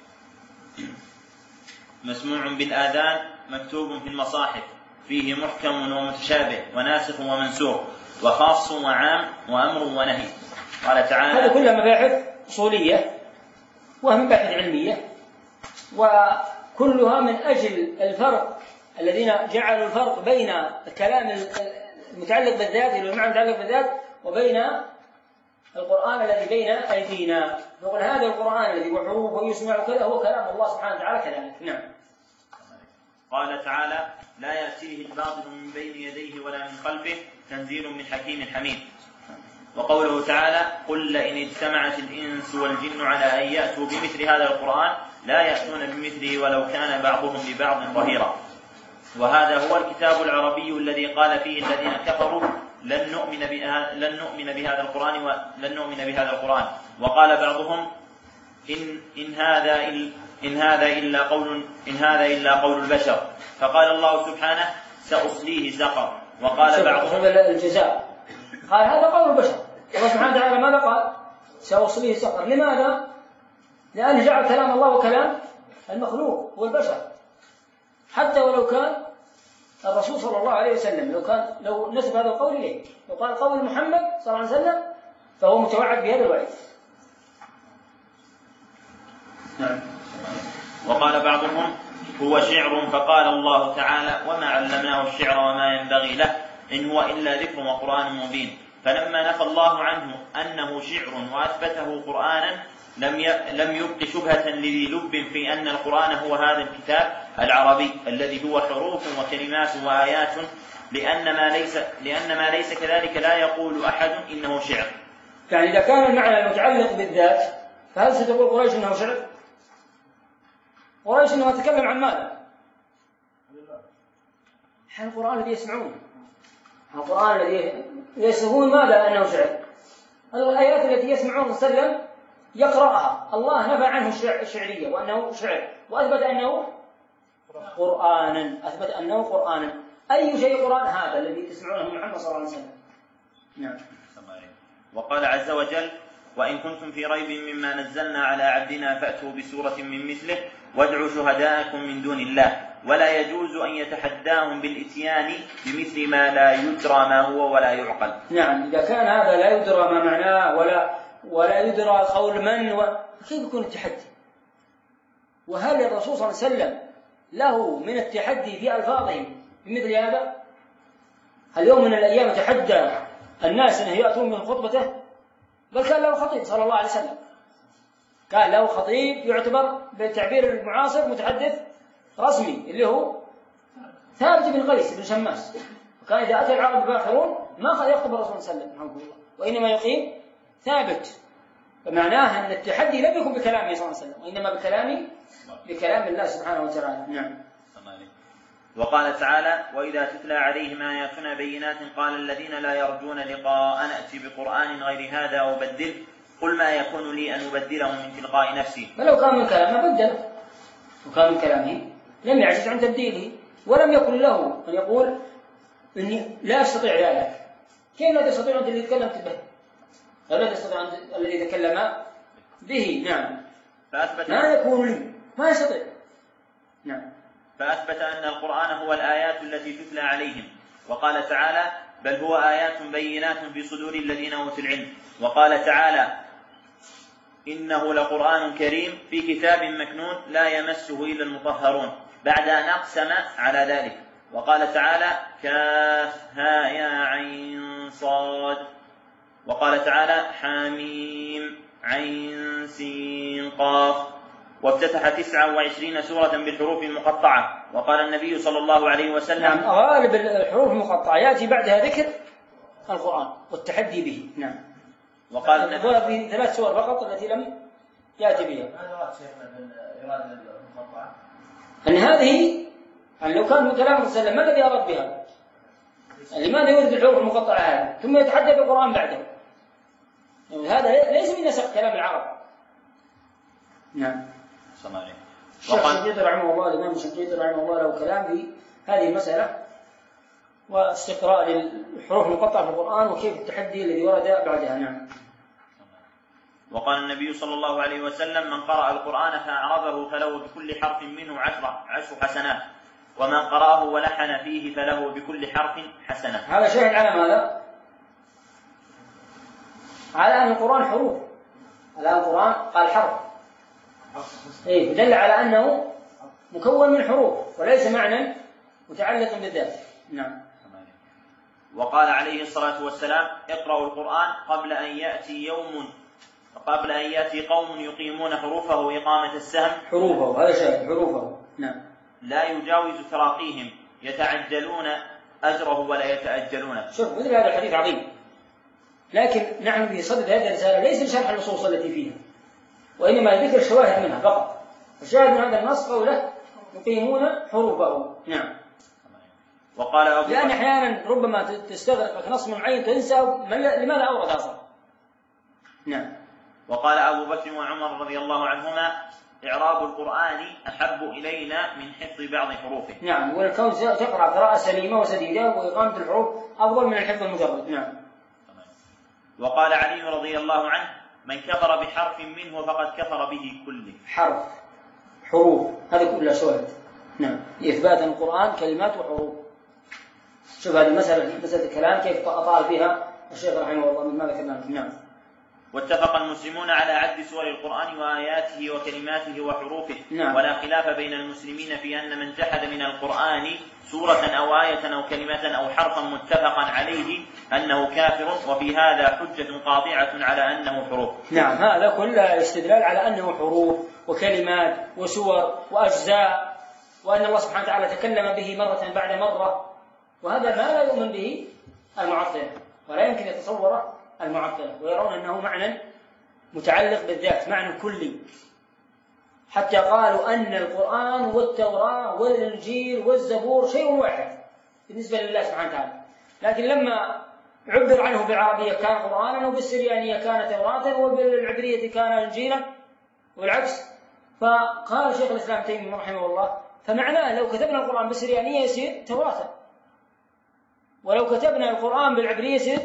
مسموع بالآذان، مكتوب في المصاحف، فيه محكم ومتشابه وناسخ ومنسوخ وخاص وعام وأمر ونهي. قال تعالى هذا كلها مباحث أصولية وهي مباحث علمية، وكلها من أجل الفرق الذين جعلوا الفرق بين الكلام المتعلق بالذات والمعنى المتعلق بالذات وبين القرآن الذي بين أيدينا. نقول هذا القرآن الذي وحروفه ويسمع كذا هو كلام الله سبحانه وتعالى كذلك. نعم. قال تعالى لا يأتيه الباطل من بين يديه ولا من خلفه، تنزيل من حكيم حميد. وقوله تعالى قل لئن اجتمعت الإنس والجن على أن يأتوا بمثل هذا القرآن لا يأتون بمثله ولو كان بعضهم لبعض ظهيرا. وهذا هو الكتاب العربي الذي قال فيه الذين كفروا لن نؤمن بهذا القرآن وقال بعضهم إن هذا إلا قول البشر. فقال الله سبحانه سأصليه سقر. وقال بعضهم الجزاء، قال هذا قول البشر. الله سبحانه وتعالى ماذا قال؟ سأصليه سقر. لماذا؟ لأن جعل كلام الله وكلام المخلوق هو البشر، حتى ولو كان الرسول صلى الله عليه وسلم، لو نسب هذا القول إليه، لو قال قول محمد صلى الله عليه وسلم فهو متوعد بهذا الوعيد. نعم. وقال بعضهم هو شعر، فقال الله تعالى وما علمناه الشعر وما ينبغي له إن هو إلا ذكر وقرآن مبين. فلما نفى الله عنه أنه شعر وأثبته قرآنا لم يبق شبهة لذي لب في أن القرآن هو هذا الكتاب العربي الذي هو حروف وكلمات وآيات، لأن ما ليس كذلك لا يقول أحد إنه شعر. يعني إذا كان المعنى المتعلق بالذات فهل ستقول قريش إنه شعر؟ قريش إنما تكلم عن ماذا؟ عن القرآن الذي يسمعونه، عن القرآن الذي يسمعون ماذا؟ أنه شعر. الآيات التي يسمعون صلى الله عليه وسلم يقرأها، الله نفى عنه الشعرية وأنه شعر، وأثبت أنه قرآنا، أثبت أنه قرآنا. أي شيء قرآن هذا الذي تسمعونه محمد صلى الله عليه وسلم. نعم. وقال عز وجل: وإن كنتم في ريب مما نزلنا على عبدنا فأتوا بسورة من مثله وادعوا شهداءكم من دون الله ولا يجوز أن يتحداهم بالإتيان بمثل ما لا يدرى ما هو ولا يعقل. نعم، إذا كان هذا لا يدرى ما معناه ولا يدرى قول من كيف يكون التحدي؟ وهل الرسول صلى الله عليه وسلم له من التحدي في ألفاظه بمثل هذا؟ هل يوم من الأيام تحدى الناس أنه يأتون من خطبته؟ بل كان له خطيب صلى الله عليه وسلم، كان له خطيب يعتبر بالتعبير المعاصر متحدث رسمي، اللي هو ثابت بن قيس بن شماس. وكان إذا أتى العرب باخرون ما يخطب الرسول صلى الله عليه وسلم وإنما يقيم ثابت، فمعناها أن التحدي لم يكن بكلامه صلى الله عليه وسلم وإنما بكلام الله سبحانه وتعالى. نعم. وقال تعالى: وإذا تتلى عليهم آياتنا بينات قال الذين لا يرجون لقاء نأتي بقرآن غير هذا أو بدله قل ما يكون لي أن أبدله من تلقاء نفسي. فلو كان من كلامه بدله، وكان من كلامه لم يعجز عن تبديله، ولم يكن له أن يقول إني لا أستطيع ذلك. كيف لا تستطيع أنت الذي تكلمت به؟ لا تستطيع أنت الذي تكلم به. نعم. ما يكون لي، ما يستطيع. نعم. فأثبت أن القرآن هو الآيات التي تتلى عليهم، وقال تعالى: بل هو آيات بينات في صدور الذين أوتوا العلم. وقال تعالى: إنه لقرآن كريم في كتاب مكنون لا يمسه إلا المطهرون، بعد أن أقسم على ذلك. وقال تعالى: كافها يا عين صاد. وقال تعالى: حميم عين سين قاف. وافتتح 29 سورة بالحروف المقطعة. وقال النبي صلى الله عليه وسلم: نعم، غالب الحروف المقطعة يأتي بعدها ذكر القرآن والتحدي به. نعم. وقال في 3 سور فقط التي لم يأتي بها. هذا رأى شيخنا بالإرادة المقطعة؟ أن هذه لو كان من كلام الرسول صلى الله عليه وسلم ما الذي أراد بها؟ لماذا يورد الحروف المقطعة هذه ثم يتحدى بالقرآن بعده؟ يعني هذا ليس من نسق كلام العرب. نعم. الشيخ الشنقيطي رحمه الله، الإمام الشنقيطي رحمه الله له كلام في هذه المسألة واستقراء للحروف المقطعة في القرآن وكيف التحدي الذي ورد بعدها. نعم. وقال النبي صلى الله عليه وسلم: من قرأ القرآن فأعربه فله بكل حرف منه 10 حسنات، ومن قرأه ولحن فيه فله بكل حرف حسنة. هذا شاهد على ماذا؟ على أن القرآن حروف، على أن القرآن قال حرف، دل على أنه مكون من حروف وليس معنى متعلق بالذات. نعم. وقال عليه الصلاة والسلام: اقرأوا القرآن قبل أن يأتي قوم يقيمون حروفه إقامة السهم. حروفه، هذا شاهد، حروفه. نعم. لا يجاوز تراقيهم يتعجلون أجره ولا يتأجلونه. شوف، مثل هذا الحديث عظيم، لكن نحن في صدد هذه الرسالة ليس لشرح النصوص التي فيها، وإنما ذكر الشواهد منها فقط. الشاهد من هذا النص قوله يقيمون حروفه. نعم. وقال لأن أحيانا ربما تستغرق نص معين تنسى لماذا أورد أصلا. نعم. وقال أبو بكر وعمر رضي الله عنهما: إعراب القرآن أحب إلينا من حفظ بعض حروفه. نعم، والكون تقرأ قراءة سليمة وسديدة، وإقامة الحروف أفضل من الحفظ المجرد. نعم. وقال علي رضي الله عنه: من كفر بحرف منه فقد كفر به كله. حروف هذه كلها شواهد. نعم، لإثبات أن القرآن كلمات وحروف. شوف هذه مسألة الكلام كيف أطال فيها الشيخ رحمه الله مما ذكرناه. نعم. واتفق المسلمون على عد سور القرآن وآياته وكلماته وحروفه. نعم. ولا خلاف بين المسلمين في أن من جحد من القرآن سورة أو آية أو كلمة أو حرفا متفقا عليه أنه كافر، وفي هذا حجة قاطعة على أنه حروف. نعم، هذا كله استدلال على أنه حروف وكلمات وسور وأجزاء، وأن الله سبحانه وتعالى تكلم به مرة بعد مرة، وهذا ما لا يؤمن به المعطلة ولا يمكن يتصوره المعطلة، ويرون أنه معنى متعلق بالذات، معنى كلي. حتى قالوا أن القرآن والتوراة والإنجيل والزبور شيء واحد بالنسبة لله سبحانه وتعالى. لكن لما عبر عنه بالعربية كان قرآنا، وبالسريانية كان توراة، وبالعبرية كان إنجيلا والعكس. فقال شيخ الإسلام تيمية رحمه الله: فمعناه لو كتبنا القرآن بالسريانية يصير توراة، ولو كتبنا القرآن بالعبرية يصير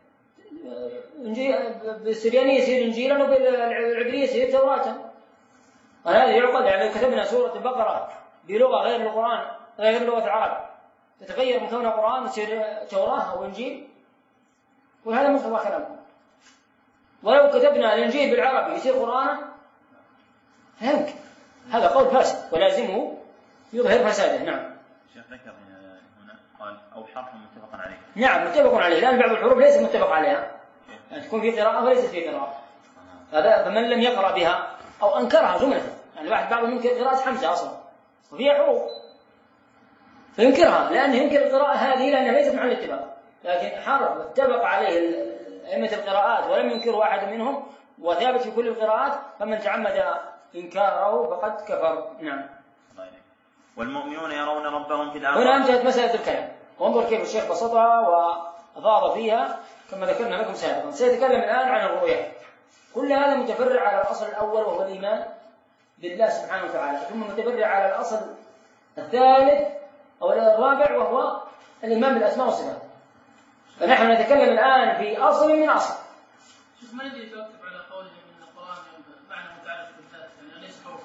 بالسريانية يصير إنجيلا، وبالعبرية يصير توراة. وهذا يعقد يعني لو كتبنا سورة البقرة بلغة غير القرآن غير لغة العرب تتغير من كونها قرآن يصير توراة أو إنجيل، وهذا مستوى كلام. ولو كتبنا الإنجيل بالعربي يصير قرآنا لا يمكن، هذا قول فاسد ولازمه يظهر فساده. نعم. الشيخ ذكر هنا قال أو حرف متفق عليه. نعم متفق عليه، لأن بعض الحروف ليس متفق عليها، يعني تكون في قراءة وليست في قراءة. هذا فمن لم يقرأ بها أو أنكرها جملة، يعني بعضهم ينكر قراءة حمزة أصلا وفيها حروف فينكرها لأنه ينكر القراءة هذه لأنها ليست محل اتفاق. لكن حرف اتفق عليه أئمة القراءات ولم ينكره أحد منهم وثابت في كل القراءات، فمن تعمد إنكاره فقد كفر. نعم. والمؤمنون يرون ربهم في الآخرة. هنا انتهت مسألة الكلام، وانظر كيف الشيخ بسطها وأفاض فيها كما ذكرنا لكم سابقا. سيتكلم الآن عن الرؤية. كل هذا متفرع على الأصل الأول وهو الإيمان بالله سبحانه وتعالى، ثم متفرع على الأصل الثالث أو الرابع وهو الإيمان بالأسماء والصفات. فنحن نتكلم الآن في أصل من أصل. شوف ما الذي يتوقف على قوله من القرآن معنى متعلق بالذات، يعني ليس حروف.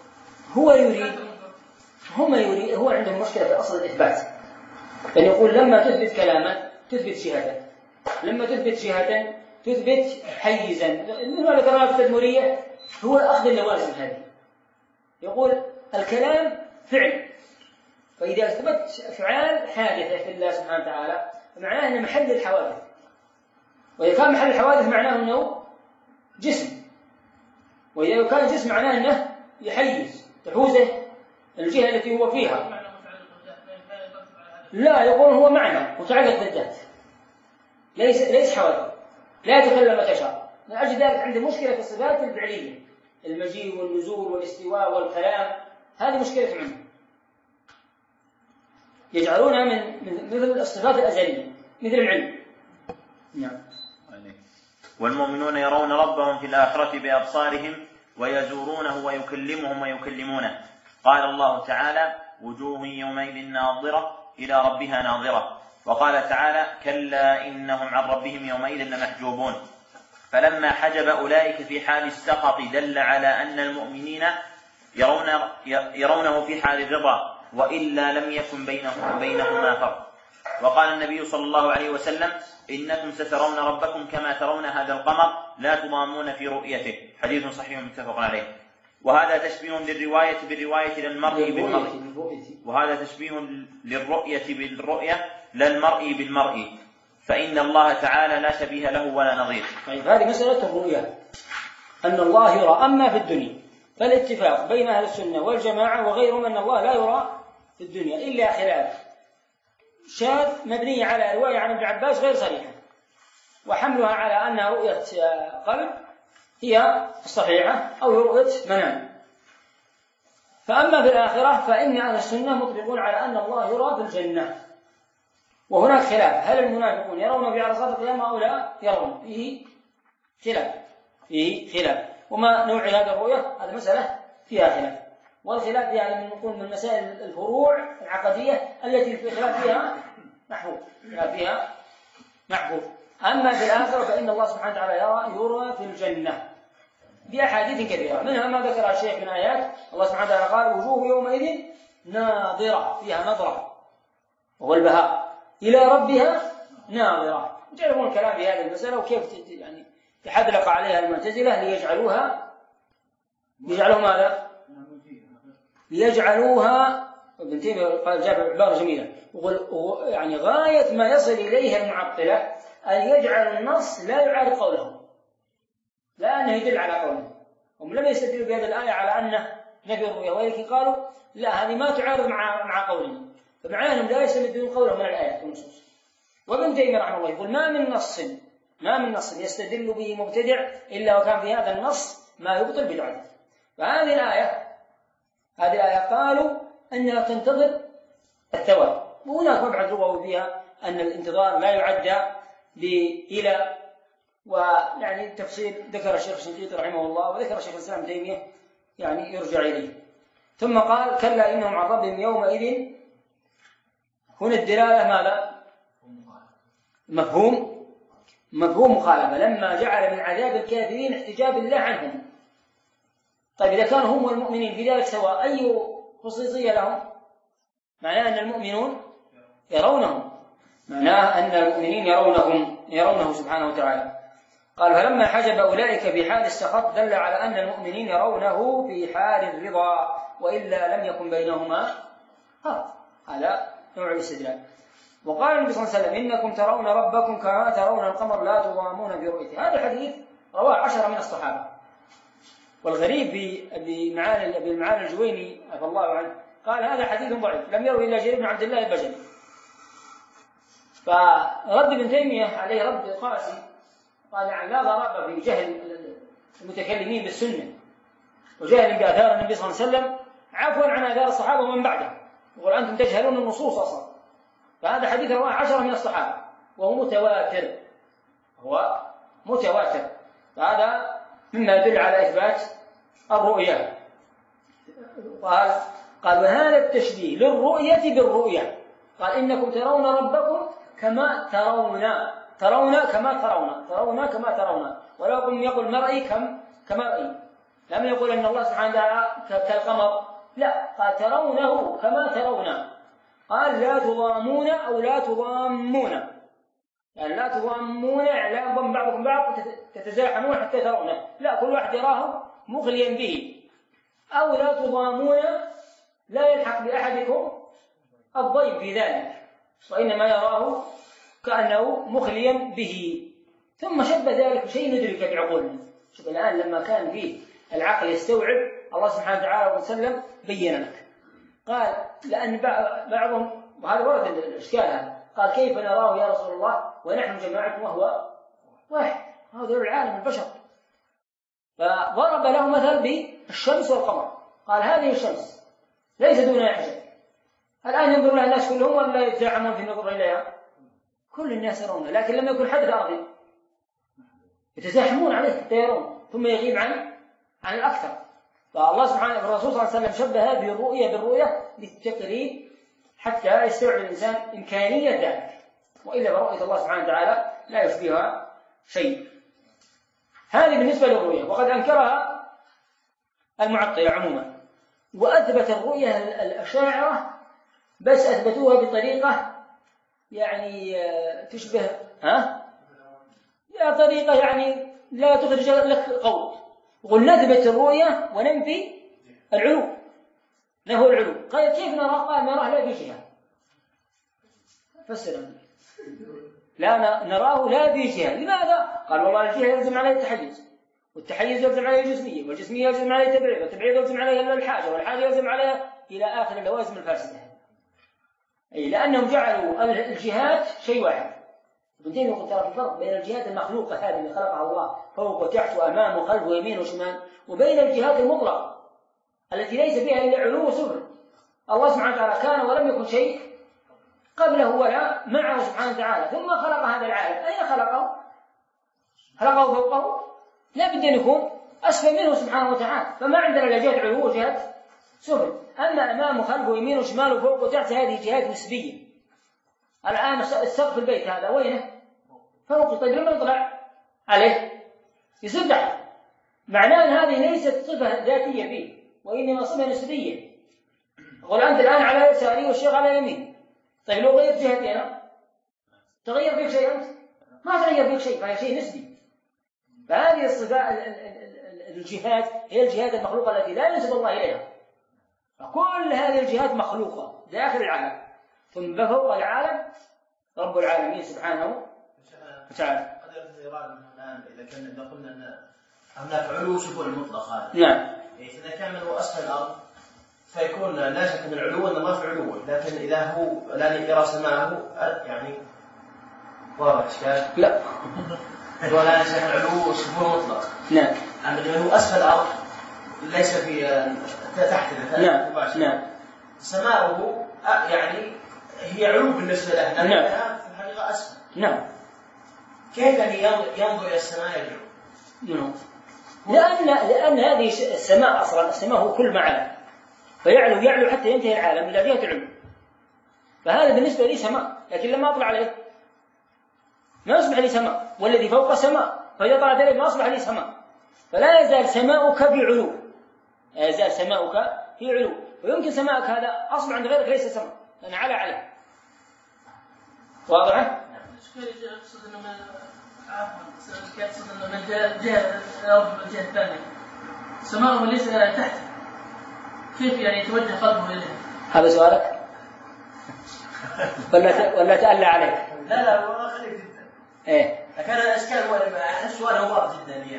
هو عندهم مشكلة في أصل الإثبات، يعني يقول لما تثبت كلاما تثبت جهة، لما تثبت جهة تثبت حيزا. لما ذكرنا في التدمرية هو أخذ اللوازم هذه. يقول الكلام فعل، فإذا أثبت أفعال حادثة في الله سبحانه وتعالى فمعناه أنه محل الحوادث، وإذا كان محل الحوادث معناه أنه جسم، وإذا كان جسم معناه أنه يحيز تحوزه الجهة التي هو فيها. لا، يقول هو معنى متعلق بالذات ليس حوادث، لا يتكلم متى شاء. من أجل ذلك عنده مشكلة في الصفات الفعلية، المجيء والنزول والاستواء والكلام، هذه مشكلة عنده. يجعلونها من مثل الصفات الأزلية مثل العلم. نعم. والمؤمنون يرون ربهم في الآخرة بأبصارهم ويزورونه ويكلمهم ويكلمونه. قال الله تعالى: وجوه يومئذ ناظرة إلى ربها ناظرة. وقال تعالى: كلا إنهم عن ربهم يومئذ لمحجوبون. فلما حجب أولئك في حال السقط دل على أن المؤمنين يرونه في حال الرضا، وإلا لم يكن بينهما فرق. وقال النبي صلى الله عليه وسلم: إنكم سترون ربكم كما ترون هذا القمر لا تضامون في رؤيته. حديث صحيح متفق عليه. وهذا تشبيه للرواية بالرواية للمرء بالمرء، وهذا تشبيه للرؤية بالرؤية للمرء بالمرء، فإن الله تعالى لا شبيه له ولا نظير. طيب، هذه مسألة الرؤية، أن الله يرى. أما في الدنيا فالاتفاق بين أهل السنة والجماعة وغيرهم أن الله لا يرى في الدنيا إلا خلاف شاذ مبني على رواية عن ابن عباس غير صريحة، وحملها على أنها رؤية قلب هي الصحيحة أو رؤية منام. فأما في الآخرة فإن أهل السنة مطلقون على أن الله يرى في الجنة، وهناك خلاف هل المنافقون يرون في عرصات القيامة أو لا يرون، فيه خلاف. وما نوع هذه الرؤية هذه مسألة فيها خلاف، والخلاف يعني نقول من مسائل الفروع العقدية التي في خلاف فيها محفوظ. أما في الآخرة فإن الله سبحانه وتعالى يرى في الجنة بأحاديث كثيرة، منها ما ذكر الشيخ من آيات. الله سبحانه وتعالى قال: وجوه يومئذ ناظرة، فيها نظرة وهو البهاء، إلى ربها ناظرة. تعرفون الكلام في هذه المسألة وكيف يعني تحدلق عليها المعتزلة ليجعلوها ماذا؟ ليجعلوها ابن تيمية قال جاب عبارة جميلة، يعني غاية ما يصل إليها المعطلة أن يجعل النص لا يعارض قولهم، لا أنه يدل على قولهم. هم لم يستدلوا بهذه الآية على أنه نفي الرؤيا، ولكن قالوا لا، هذه ما تعارض مع قولهم، فمعناه أنهم لا يستمدون قولهم من الآيات والنصوص. وابن تيمية رحمه الله يقول: ما من نص يستدل به مبتدع إلا وكان في هذا النص ما يبطل بدعته. فهذه الآية هذه الآية قالوا أنها تنتظر الثواب، وهناك مبحث لغوي فيها أن الانتظار لا يعد بإلى، ويعني تفصيل ذكر الشيخ الشنقيطي رحمه الله وذكر الشيخ الإسلام ابن تيمية يعني يرجع إليه. ثم قال كلا إنهم عن ربهم يومئذ، هنا الدلالة ماذا؟ مفهوم مخالفة، لما جعل من عذاب الكافرين احتجاب الله عنهم. طيب إذا كانوا هم والمؤمنين في ذلك سواء، أي خصوصية لهم؟ معناه أن المؤمنون يرونهم، معناه أن المؤمنين يرونه سبحانه وتعالى. قال فلما حجب أولئك بحال السخط دل على أن المؤمنين يرونه في حال الرضا، وإلا لم يكن بينهما فرق. هذا نوع الاستدلال. وقال النبي صلى الله عليه وسلم إنكم ترون ربكم كما ترون القمر لا تضامون برؤيته. هذا الحديث رواه 10 من الصحابة. والغريب بالمعالي الجويني عفى الله عنه قال هذا حديث ضعيف لم يروي إلا جرير بن عبد الله البجلي. فرد ابن تيمية عليه رد قاسي، قال يعني لا ضرر في جهل المتكلمين بالسنة وجهل بآثار النبي صلى الله عليه وسلم عفوا عن آثار الصحابة ومن بعده، يقول أنتم تجهلون النصوص أصلا. فهذا حديث رواه 10 من الصحابة وهو متواتر، فهذا مما يدل على إثبات الرؤية. قال وهذا التشبيه للرؤية بالرؤية، قال إنكم ترون ربكم كما ترون كما ترون، ولكم يقول مرئي كما رأي، لم يقول أن الله سبحانه وتعالى كالقمر، لا، قال ترونه كما ترون. قال لا تضامون أو لا تضامون، يعني لا تضامون لا ينضم بعضكم بعض تتزاحمون حتى ترونه، لا، كل واحد يراه مخليا به. أو لا تضامون لا يلحق بأحدكم الضيم في ذلك، وإنما يراه كأنه مخليا به. ثم شبه ذلك بشيء ندرك بعقولنا. شوف الآن لما كان فيه العقل يستوعب، الله سبحانه وتعالى وسلم بين لك، قال لأن بعضهم، وهذا ورد الإشكال هذا، قال كيف نراه يا رسول الله ونحن جماعة وهو واحد، هذا العالم البشر. فضرب له مثل بالشمس والقمر، قال هذه الشمس ليس دونها حجاب، الآن ينظر لها الناس كلهم ولا يتزاحمون في النظر إليها؟ كل الناس يرونها، لكن لما يكون حدث أرضي يتزاحمون عليه حتى يرون، ثم يغيب عن الأكثر. فالله سبحانه الرسول صلى الله عليه وسلم شبه هذه الرؤية بالرؤية للتقريب حتى يستوعب الإنسان إمكانية ذلك، وإلا برؤية الله سبحانه وتعالى لا يشبهها شيء. هذه بالنسبة للرؤية، وقد أنكرها المعطلة عموما، وأثبت الرؤية الأشاعرة، بس أثبتوها بطريقة يعني تشبه طريقة يعني لا تخرج لك قول. يقول نثبت الرؤية وننفي العلو، نهو العلو. قال كيف نراه؟ قال نراه لا في جهة. فسر لا نراه لا في جهة. لماذا؟ قال والله الجهة يلزم عليه التحيز، والتحيز يلزم عليه الجسمية، والجسمية يلزم عليه التبعيض، والتبعيض يلزم عليه الحاجة، والحاجة يلزم عليه إلى آخر اللوازم الفاسدة. أي لأنهم جعلوا الجهات شيء واحد. ابن تيمية يقول ترى في فرق بين الجهات المخلوقة هذه اللي خلقها الله فوق وتحت وأمام وخلف ويمين وشمال، وبين الجهات المطلقة التي ليس فيها إلا علو وسفل. الله سبحانه وتعالى كان ولم يكن شيء قبله ولا معه سبحانه وتعالى، ثم خلق هذا العالم. أين خلقه؟ خلقه فوقه؟ لا بد أن يكون أسفل منه سبحانه وتعالى. فما عندنا لا جهة علو وجهة سفل. أما أمام وخلف ويمين وشمال وفوق وتحت هذه جهات نسبية. الآن السقف البيت هذا وينه؟ فوق. طيب لما يطلع عليه يصير تحت، معناه أن هذه ليست صفة ذاتية فيه، وإنما صفة نسبية. قل أنت الآن على يساري والشيخ على يمين. طيب لو غيرت جهتي أنا تغير فيك شيء؟ أنت ما تغير فيك شيء، فهي شيء نسبي. فهذه الصفات الجهات هي الجهات المخلوقة التي لا ينسب الله إليها. فكل هذه الجهات مخلوقة داخل العالم، ثم فوق العالم رب العالمين سبحانه وتعالى. قد يراد الآن إذا قلنا أن هناك علو سفل مطلق هذا. نعم. إذا كان من أسفل الأرض فيكون لا شك من العلو إنما في علو، لكن إذا هو لا يرى سماءه يعني واضح إشكال؟ لا. ولا شك العلو سفل مطلق. نعم. أما من هو أسفل الأرض ليس في تحت نعم سماؤه يعني هي علو بالنسبة له، لكنها في الحقيقة أسفل. نعم. كيف يعني ينظر إلى السماء يدعو؟ لأن هذه السماء أصلا، السماء هو كل ما علا، فيعلو حتى ينتهي العالم إلى جهة العلو، فهذا بالنسبة لي سماء، لكن لما أطلع عليه ما يصبح لي سماء، والذي فوق سماء، فإذا طلعت عليه ما أصبح لي سماء، فلا يزال سماؤك بعلو، لا يزال سماؤك في علو، ويمكن سماءك هذا أصبح عند غيرك ليس سماء، لأن على عليه. واضح؟ يقصد أنه من جهة الأرض من الجهة الثانية سماؤه ليس تحت، كيف يعني يتوجه قلبه إليه؟ هذا سؤالك؟ ولا تألى عليك؟ لا هو خليك جدا. إيه. لكن الإشكال هو السؤال هو واضح جدا لي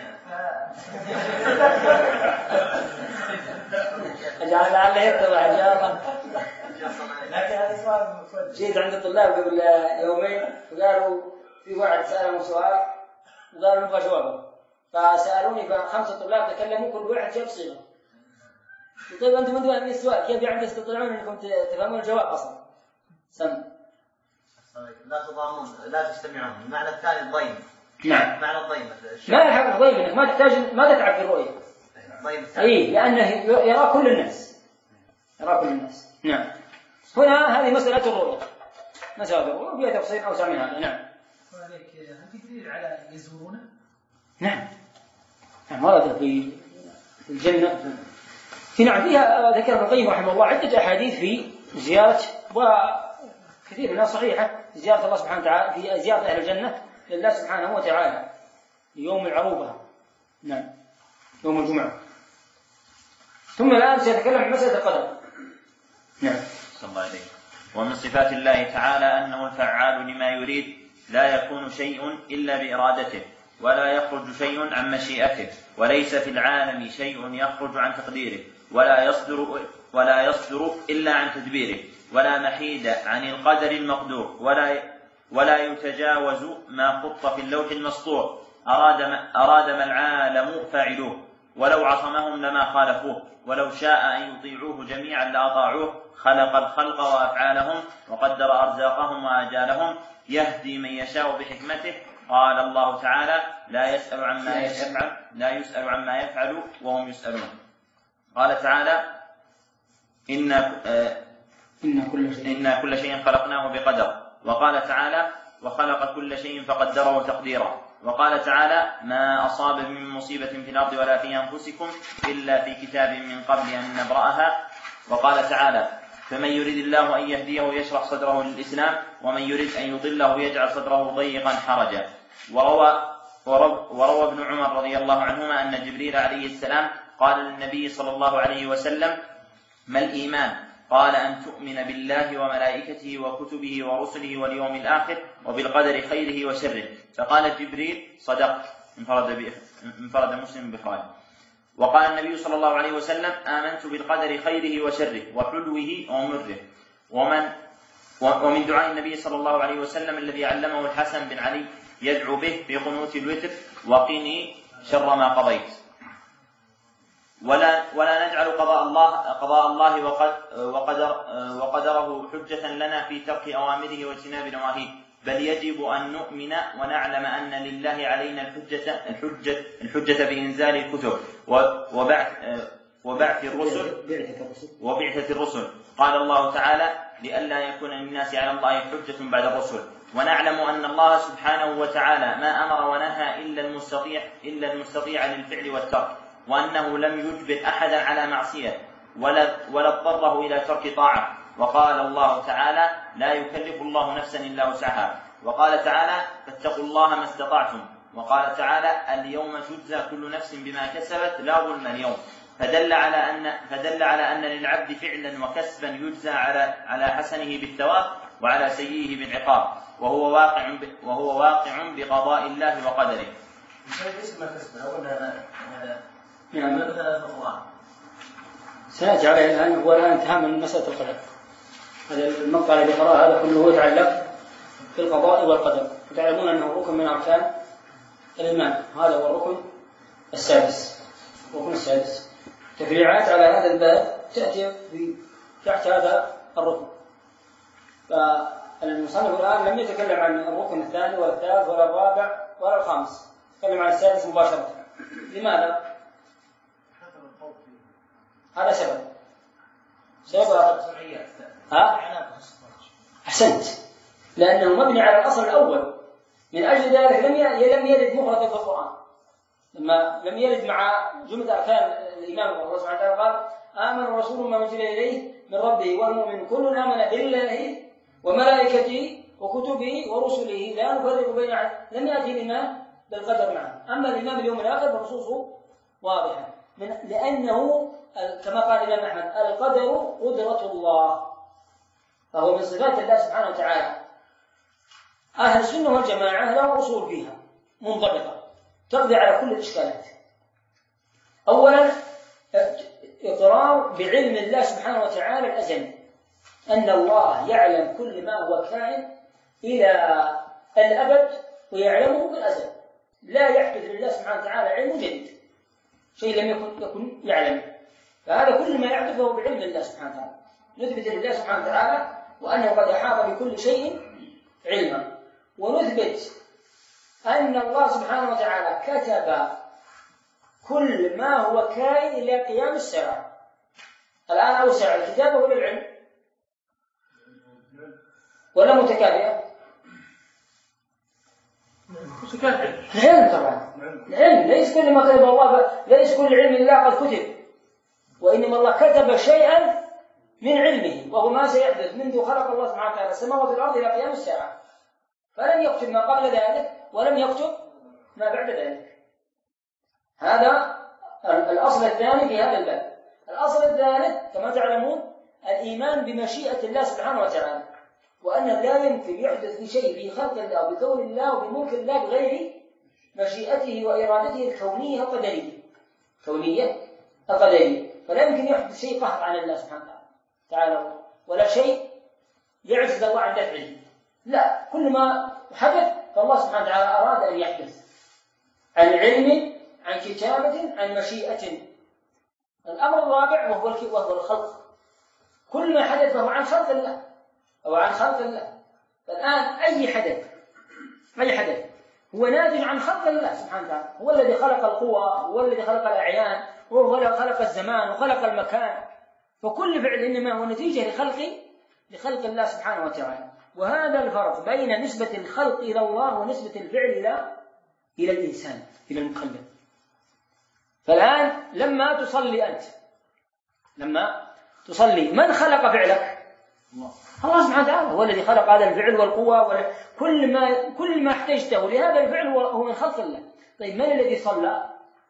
أنا. لعله يتضح إجابة. لكن هذا سؤال جيت عند الطلاب قبل يومين وقالوا في واحد سألهم سؤال وقالوا نبغى جوابه، فسألوني ف5 طلاب تكلموا، كل واحد جاب صيغة. طيب أنتم من السؤال كيف يعني تستطيعون أنكم تفهمون الجواب أصلا؟ سم. لا تضامون، لا تجتمعون. المعنى الثاني الضيم. نعم. معنى الضيم. ما يلحق الضيم، إنك ما تحتاج، ما تتعب في الرؤية. أي لأنه يرى كل الناس. نعم. هنا هذه مسألة الرؤية، وفيها تفصيل أوسع من هذا. نعم. هل في دليل على يزورونه؟ نعم. ورد في الجنة. نعم فيها ذكر ابن القيم رحمه الله عدة أحاديث في زيارة، وكثير منها صحيحة، زيارة الله سبحانه وتعالى، في زيارة أهل الجنة لله سبحانه وتعالى يوم العروبة. نعم. يوم الجمعة. ثم الآن سيتكلم عن مسألة القدر. نعم. صلى الله عليه. ومن صفات الله تعالى أنه الفعال لما يريد، لا يكون شيء إلا بإرادته، ولا يخرج شيء عن مشيئته، وليس في العالم شيء يخرج عن تقديره، ولا يصدر إلا عن تدبيره، ولا محيد عن القدر المقدور، ولا يتجاوز ما خط في اللوح المسطور. أراد ما العالم فاعلوه، ولو عصمهم لما خالفوه، ولو شاء أن يطيعوه جميعا لأطاعوه. خلق الخلق وأفعالهم، وقدر أرزاقهم وآجالهم، يهدي من يشاء بحكمته. قال الله تعالى: لا يسأل عما يفعل وهم يسألون. قال تعالى: إن كل شيء خلقناه بقدر. وقال تعالى: وخلق كل شيء فقدره تقديرا. وقال تعالى: ما أصاب من مصيبة في الأرض ولا في أنفسكم إلا في كتاب من قبل أن نبرأها. وقال تعالى: فمن يريد الله أن يهديه يشرح صدره للإسلام، ومن يريد أن يضله يجعل صدره ضيقا حرجا. وروى ابن عمر رضي الله عنهما أن جبريل عليه السلام قال للنبي صلى الله عليه وسلم: ما الإيمان؟ قال: أن تؤمن بالله وملائكته وكتبه ورسله واليوم الآخر وبالقدر خيره وشره. فقال جبريل: صدقت. انفرد مسلم بخارج. وقال النبي صلى الله عليه وسلم: آمنت بالقدر خيره وشره وحلوه ومره. ومن دعاء النبي صلى الله عليه وسلم الذي علمه الحسن بن علي يدعو به في قنوت الوتر: وقني شر ما قضيت. ولا نجعل قضاء الله وقدره حجة لنا في ترك أوامره واجتناب نواهيه، بل يجب أن نؤمن ونعلم أن لله علينا الحجة بإنزال الكتب وبعثة الرسل. قال الله تعالى: لئلا يكون للناس على الله حجة بعد الرسل. ونعلم أن الله سبحانه وتعالى ما أمر ونهى إلا المستطيع للفعل والترك، وأنه لم يجبر أحدا على معصية ولا اضطره إلى ترك طاعة. وقال الله تعالى: لا يكلف الله نفسا إلا وسعها. وقال تعالى: فاتقوا الله ما استطعتم. وقال تعالى: اليوم تجزى كل نفس بما كسبت لا ظلم اليوم. فدل على أن للعبد فعلا وكسبا يجزى على حسنه بالثواب وعلى سيئه بالعقاب، وهو واقع بقضاء الله وقدره. سنأتي عليه الآن. هو الآن انتهى من مسألة القدر. هذا المقطع الذي قرأه هذا كله يتعلق في القضاء والقدر. وتعلمون أنه ركن من أركان الإيمان، هذا هو الركن السادس. تفريعات على هذا الباب تأتي تحت هذا الركن. فالمصنف الآن لم يتكلم عن الركن الثاني ولا الثالث ولا الرابع ولا الخامس، تكلم عن السادس مباشرة. لماذا؟ هذا سبب أحسنت، لأنه مبني على الأصل الأول. من أجل ذلك لم يرد مفردا في القرآن، لما لم يرد مع جملة أركان الإيمان. الله سبحانه وتعالى قال: آمن الرسول ما أنزل إليه من ربه والمؤمن كل آمن بالله وملائكته وكتبه ورسله لا نفرق بين أحد. لم يأتي الإيمان بالقدر معه. أما الإيمان باليوم الآخر فنصوصه واضحة، لأنه كما قال الإمام أحمد: القدر قدرة الله، فهو من صفات الله سبحانه وتعالى. أهل السنة والجماعة لهم أصول فيها منضبطة تقضي على كل الإشكالات. أولا إقرار بعلم الله سبحانه وتعالى الأزلي، أن الله يعلم كل ما هو كائن إلى الأبد ويعلمه بالأزل، لا يحدث لله سبحانه وتعالى علم جديد، شيء لم يكن يعلمه. فهذا كل ما يحدث هو بعلم الله سبحانه وتعالى. نثبت لله سبحانه وتعالى وأنه قد أحاط بكل شيء علما، ونثبت أن الله سبحانه وتعالى كتب كل ما هو كائن إلى قيام الساعة. الآن أوسع الكتابة ولا العلم؟ ولا متكافئة؟ العلم طبعا، العلم. ليس كل ما كتب الله، ليس كل علم الله قد كتب، وإنما الله كتب شيئا من علمه وهو ما سيحدث منذ خلق الله سبحانه وتعالى السماوات والأرض إلى قيام الساعة، فلم يكتب ما قبل ذلك ولم يكتب ما بعد ذلك. هذا الأصل الثاني في هذا الباب. الأصل الثالث كما تعلمون الإيمان بمشيئة الله سبحانه وتعالى، وأنه لا يمكن يحدث بشيء في خلق الله وبكون الله وبملك الله بغير مشيئته وإرادته الكونية القدرية. كونية القدرية، فلا يمكن يحدث شيء قهر عن الله سبحانه وتعالى، ولا شيء يعجز الله عن دفعه. لا، كل ما حدث فالله سبحانه وتعالى أراد أن يحدث، عن علم، عن كتابة، عن مشيئة. الأمر الرابع وهو الخلق. كل ما حدث فهو عن خلق الله أو عن خلق الله. فالآن أي حدث هو ناتج عن خلق الله سبحانه وتعالى. هو الذي خلق القوى، هو الذي خلق الأعيان، هو الذي خلق الزمان وخلق المكان. فكل فعل إنما هو نتيجة لخلق الله سبحانه وتعالى. وهذا الفرق بين نسبة الخلق إلى الله ونسبة الفعل إلى الإنسان، إلى المكلف. فالآن لما تصلي من خلق فعلك؟ الله سبحانه وتعالى هو الذي خلق هذا الفعل والقوة كل ما احتجته لهذا الفعل هو من خلق الله. طيب من الذي صلى؟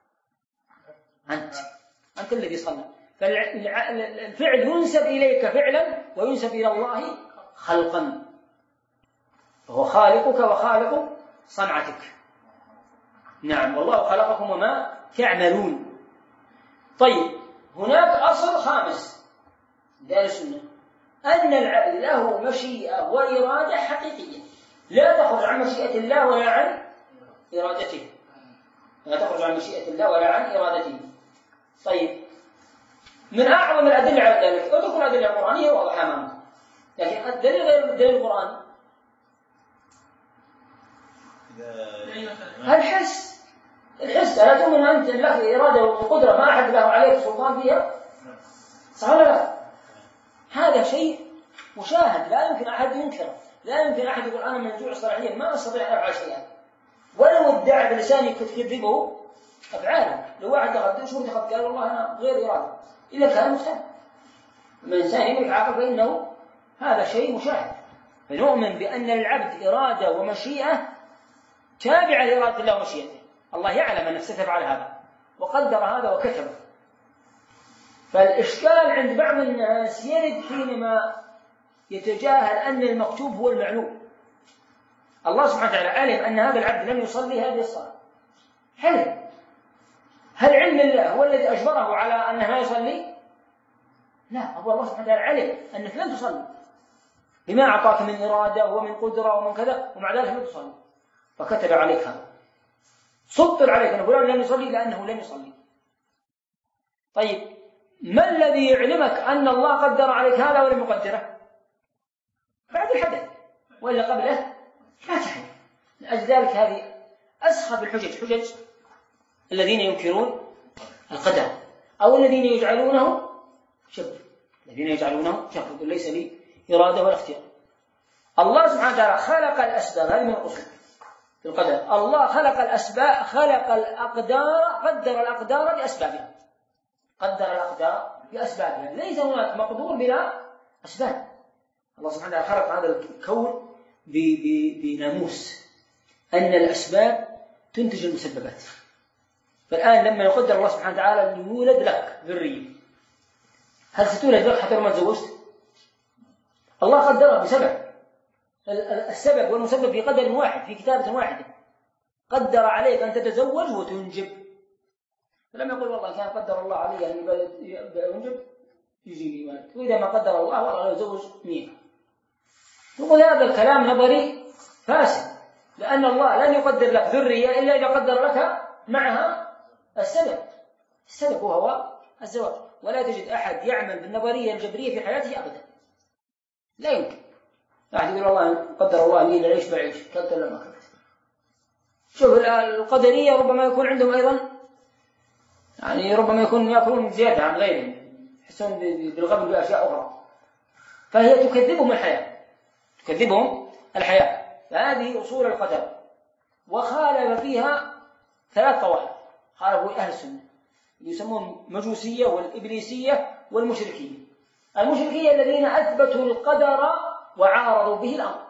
أنت الذي صلى. فالفعل ينسب إليك فعلا وينسب إلى الله خلقا، فهو خالقك وخالق صنعتك. نعم، والله خلقكم وما تعملون. طيب، هناك أصل خامس لأهل السنة، أن العبد له مشيئة وإرادة حقيقية لا تخرج عن مشيئة الله ولا عن إرادته. طيب، من أعظم الأدلة على ذلك أذكر الأدلة القرآنية واضحة أمامكم، لكن الدليل غير الدليل القرآني. الحس ألا تؤمن أنت لك إرادة وقدرة ما أحد له عليك سلطان فيها؟ صح ولا لا؟ هذا شيء مشاهد لا يمكن أحد ينكره، لا يمكن أحد يقول أنا من جوع صلاحيا ما أستطيع أن أفعل شيئا، ولو ادعى بلسانه يكذبه أفعاله. لو واحد دخل شو دخل قال والله أنا غير إرادة، إذا كان مستحيل. لما الإنسان يملك عقل فإنه هذا شيء مشاهد. فنؤمن بأن للعبد إرادة ومشيئة تابعة لإرادة الله ومشيئته. الله يعلم أنك ستفعل هذا وقدر هذا وكتبه. فالإشكال عند بعض الناس يرد حينما يتجاهل أن المكتوب هو المعلوم. الله سبحانه وتعالى علم أن هذا العبد لم يصلي هذه الصلاة. هل علم الله هو الذي أجبره على أنه لا يصلي؟ لا، هو الله سبحانه وتعالى علم أنك لن تصلي بما أعطاك من إرادة ومن قدرة ومن كذا، ومع ذلك لن تصلي، فكتب عليك هذا، سطر عليك أن فلان لن يصلي لأنه لن يصلي. طيب، ما الذي يعلمك أن الله قدر عليك هذا ولم يقدره؟ بعد الحدث، وإلا قبله لا تحدث. لأجل ذلك هذه أسخف الحجج، حجج الذين ينكرون القدر أو الذين يجعلونه شبه، الذين يجعلونه شبه ليس لي إرادة ولا اختيار. الله سبحانه وتعالى خلق الأسباب، هذه من الأصول في القدر. الله خلق الأسباب، خلق الأقدار، قدر الأقدار بأسبابها، قدر الأقدار بأسبابها. ليس هناك مقدور بلا أسباب. الله سبحانه وتعالى خلق هذا الكون بناموس أن الأسباب تنتج المسببات. فالآن لما يقدر الله سبحانه وتعالى أن يولد لك ذرية، هل ستولد لك حتى لو ما تزوجت؟ الله قدرها بسبب، السبب والمسبب في قدر واحد، في كتابة واحدة. قدر عليك أن تتزوج وتنجب، فلم يقل والله كان قدر الله علي أن ينجب يجيني ولد، وإذا ما قدر الله والله لا يزوج 100. يقول هذا الكلام نظري فاسد، لأن الله لن يقدر لك ذرية إلا إذا قدر لك معها السبب. السبب هو الزواج. ولا تجد أحد يعمل بالنظرية الجبرية في حياته أبدا، لا يمكن. أحد يقول والله قدر الله لي ليش بعيش، كلت ولا ما كلت. شوف القدرية ربما يكون عندهم أيضا يعني ربما يكون يأكلون زيادة عن غيرهم، يحسون بالغبن بأشياء أخرى، فهي تكذبهم الحياة، تكذبهم الحياة. فهذه أصول القدر. وخالف فيها 3 طوائف، خالفوا أهل السنة يسمون مجوسية والإبليسية والمشركية. المشركية الذين أثبتوا القدر وعارضوا به الأمر.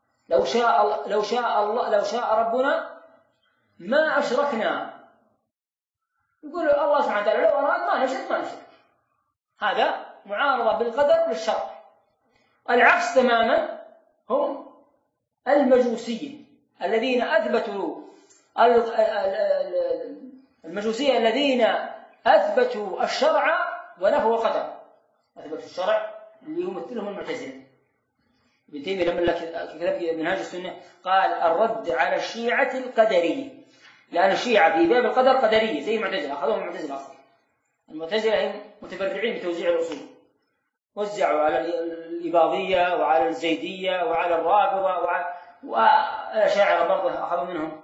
لو شاء ربنا ما أشركنا. يقول الله سبحانه وتعالى لو أراد ما نشرك. هذا معارضة بالقدر للشرع. العكس تماما هم المجوسية الذين أثبتوا المجوسية الذين أثبتوا الشرع ونفوا القدر. أثبتوا الشرع اللي يمثلهم المعتزلة. ابن تيمية لما كتب منهاج السنة قال الرد على الشيعة القدرية، لأن الشيعة في باب القدر قدرية زي المعتزلة، أخذوهم المعتزلة أصلا. المعتزلة هم متفرعين بتوزيع الأصول، وزعوا على الإباضية وعلى الزيدية وعلى الرافضة والأشاعرة برضه أخذوا منهم.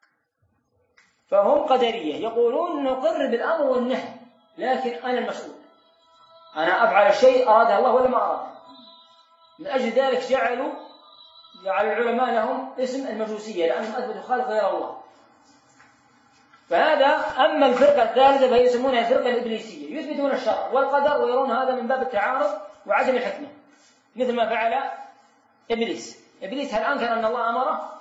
فهم قدرية يقولون نقر بالأمر والنهي، لكن أنا المسؤول، أنا أفعل الشيء أرادها الله ولا ما أراده. من أجل ذلك جعل العلماء لهم اسم المجوسية لأنهم أثبتوا خالق غير الله. فهذا. أما الفرقة الثالثة فهي يسمونها الفرقة الإبليسية، يثبتون الشرع والقدر ويرون هذا من باب التعارض وعدم الحكمة، مثل ما فعل إبليس. إبليس هل أنكر أن الله أمره؟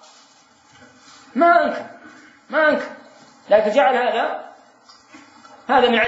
ما أنكر، لكن جعل هذا من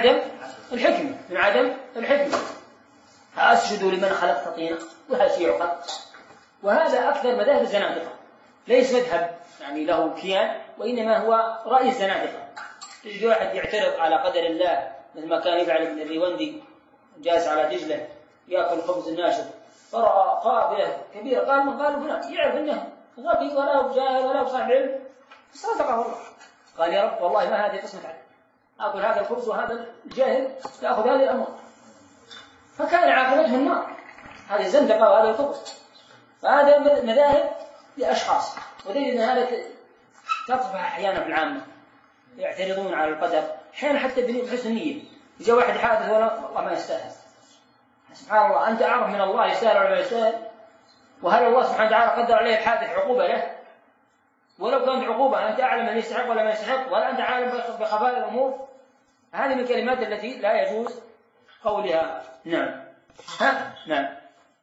عدم الحكمة، أسجدوا لمن خلقت طينا وهذا شيء يعقل. وهذا أكثر مذاهب الزنادقة، ليس مذهب يعني له كيان، وإنما هو رأي الزنادقة. تجد واحد يعترض على قدر الله مثل ما كان يفعل ابن الريوندي، جالس على دجلة يأكل خبز الناشف، فرأى قابلة كبيرة، قال من قالوا فلان يعرف أنه غبي ولا هو جاهل ولا هو صاحب علم، صدقه الله. قال يا رب والله ما هذه قسمة علم، آكل هذا الخبز وهذا الجاهل يأخذ هذه الأموال. فكان عاقبته النار. هذه الزندقة وهذا الكفر. فهذا مذاهب لأشخاص، ودليل أن هذا تطبع أحيانا في العامة يعترضون على القدر، أحيانا حتى بحسن النية. إذا واحد حادث والله ما يستاهل، سبحان الله، أنت أعرف من الله يستاهل ولا ما يستاهل؟ وهل الله سبحانه وتعالى قدر عليه الحادث عقوبة له؟ ولو كانت عقوبة أنت أعلم من يستحق ولا ما يستحق، ولا أنت عالم بخفاء الأمور؟ هذه من الكلمات التي لا يجوز قولها. نعم. نعم.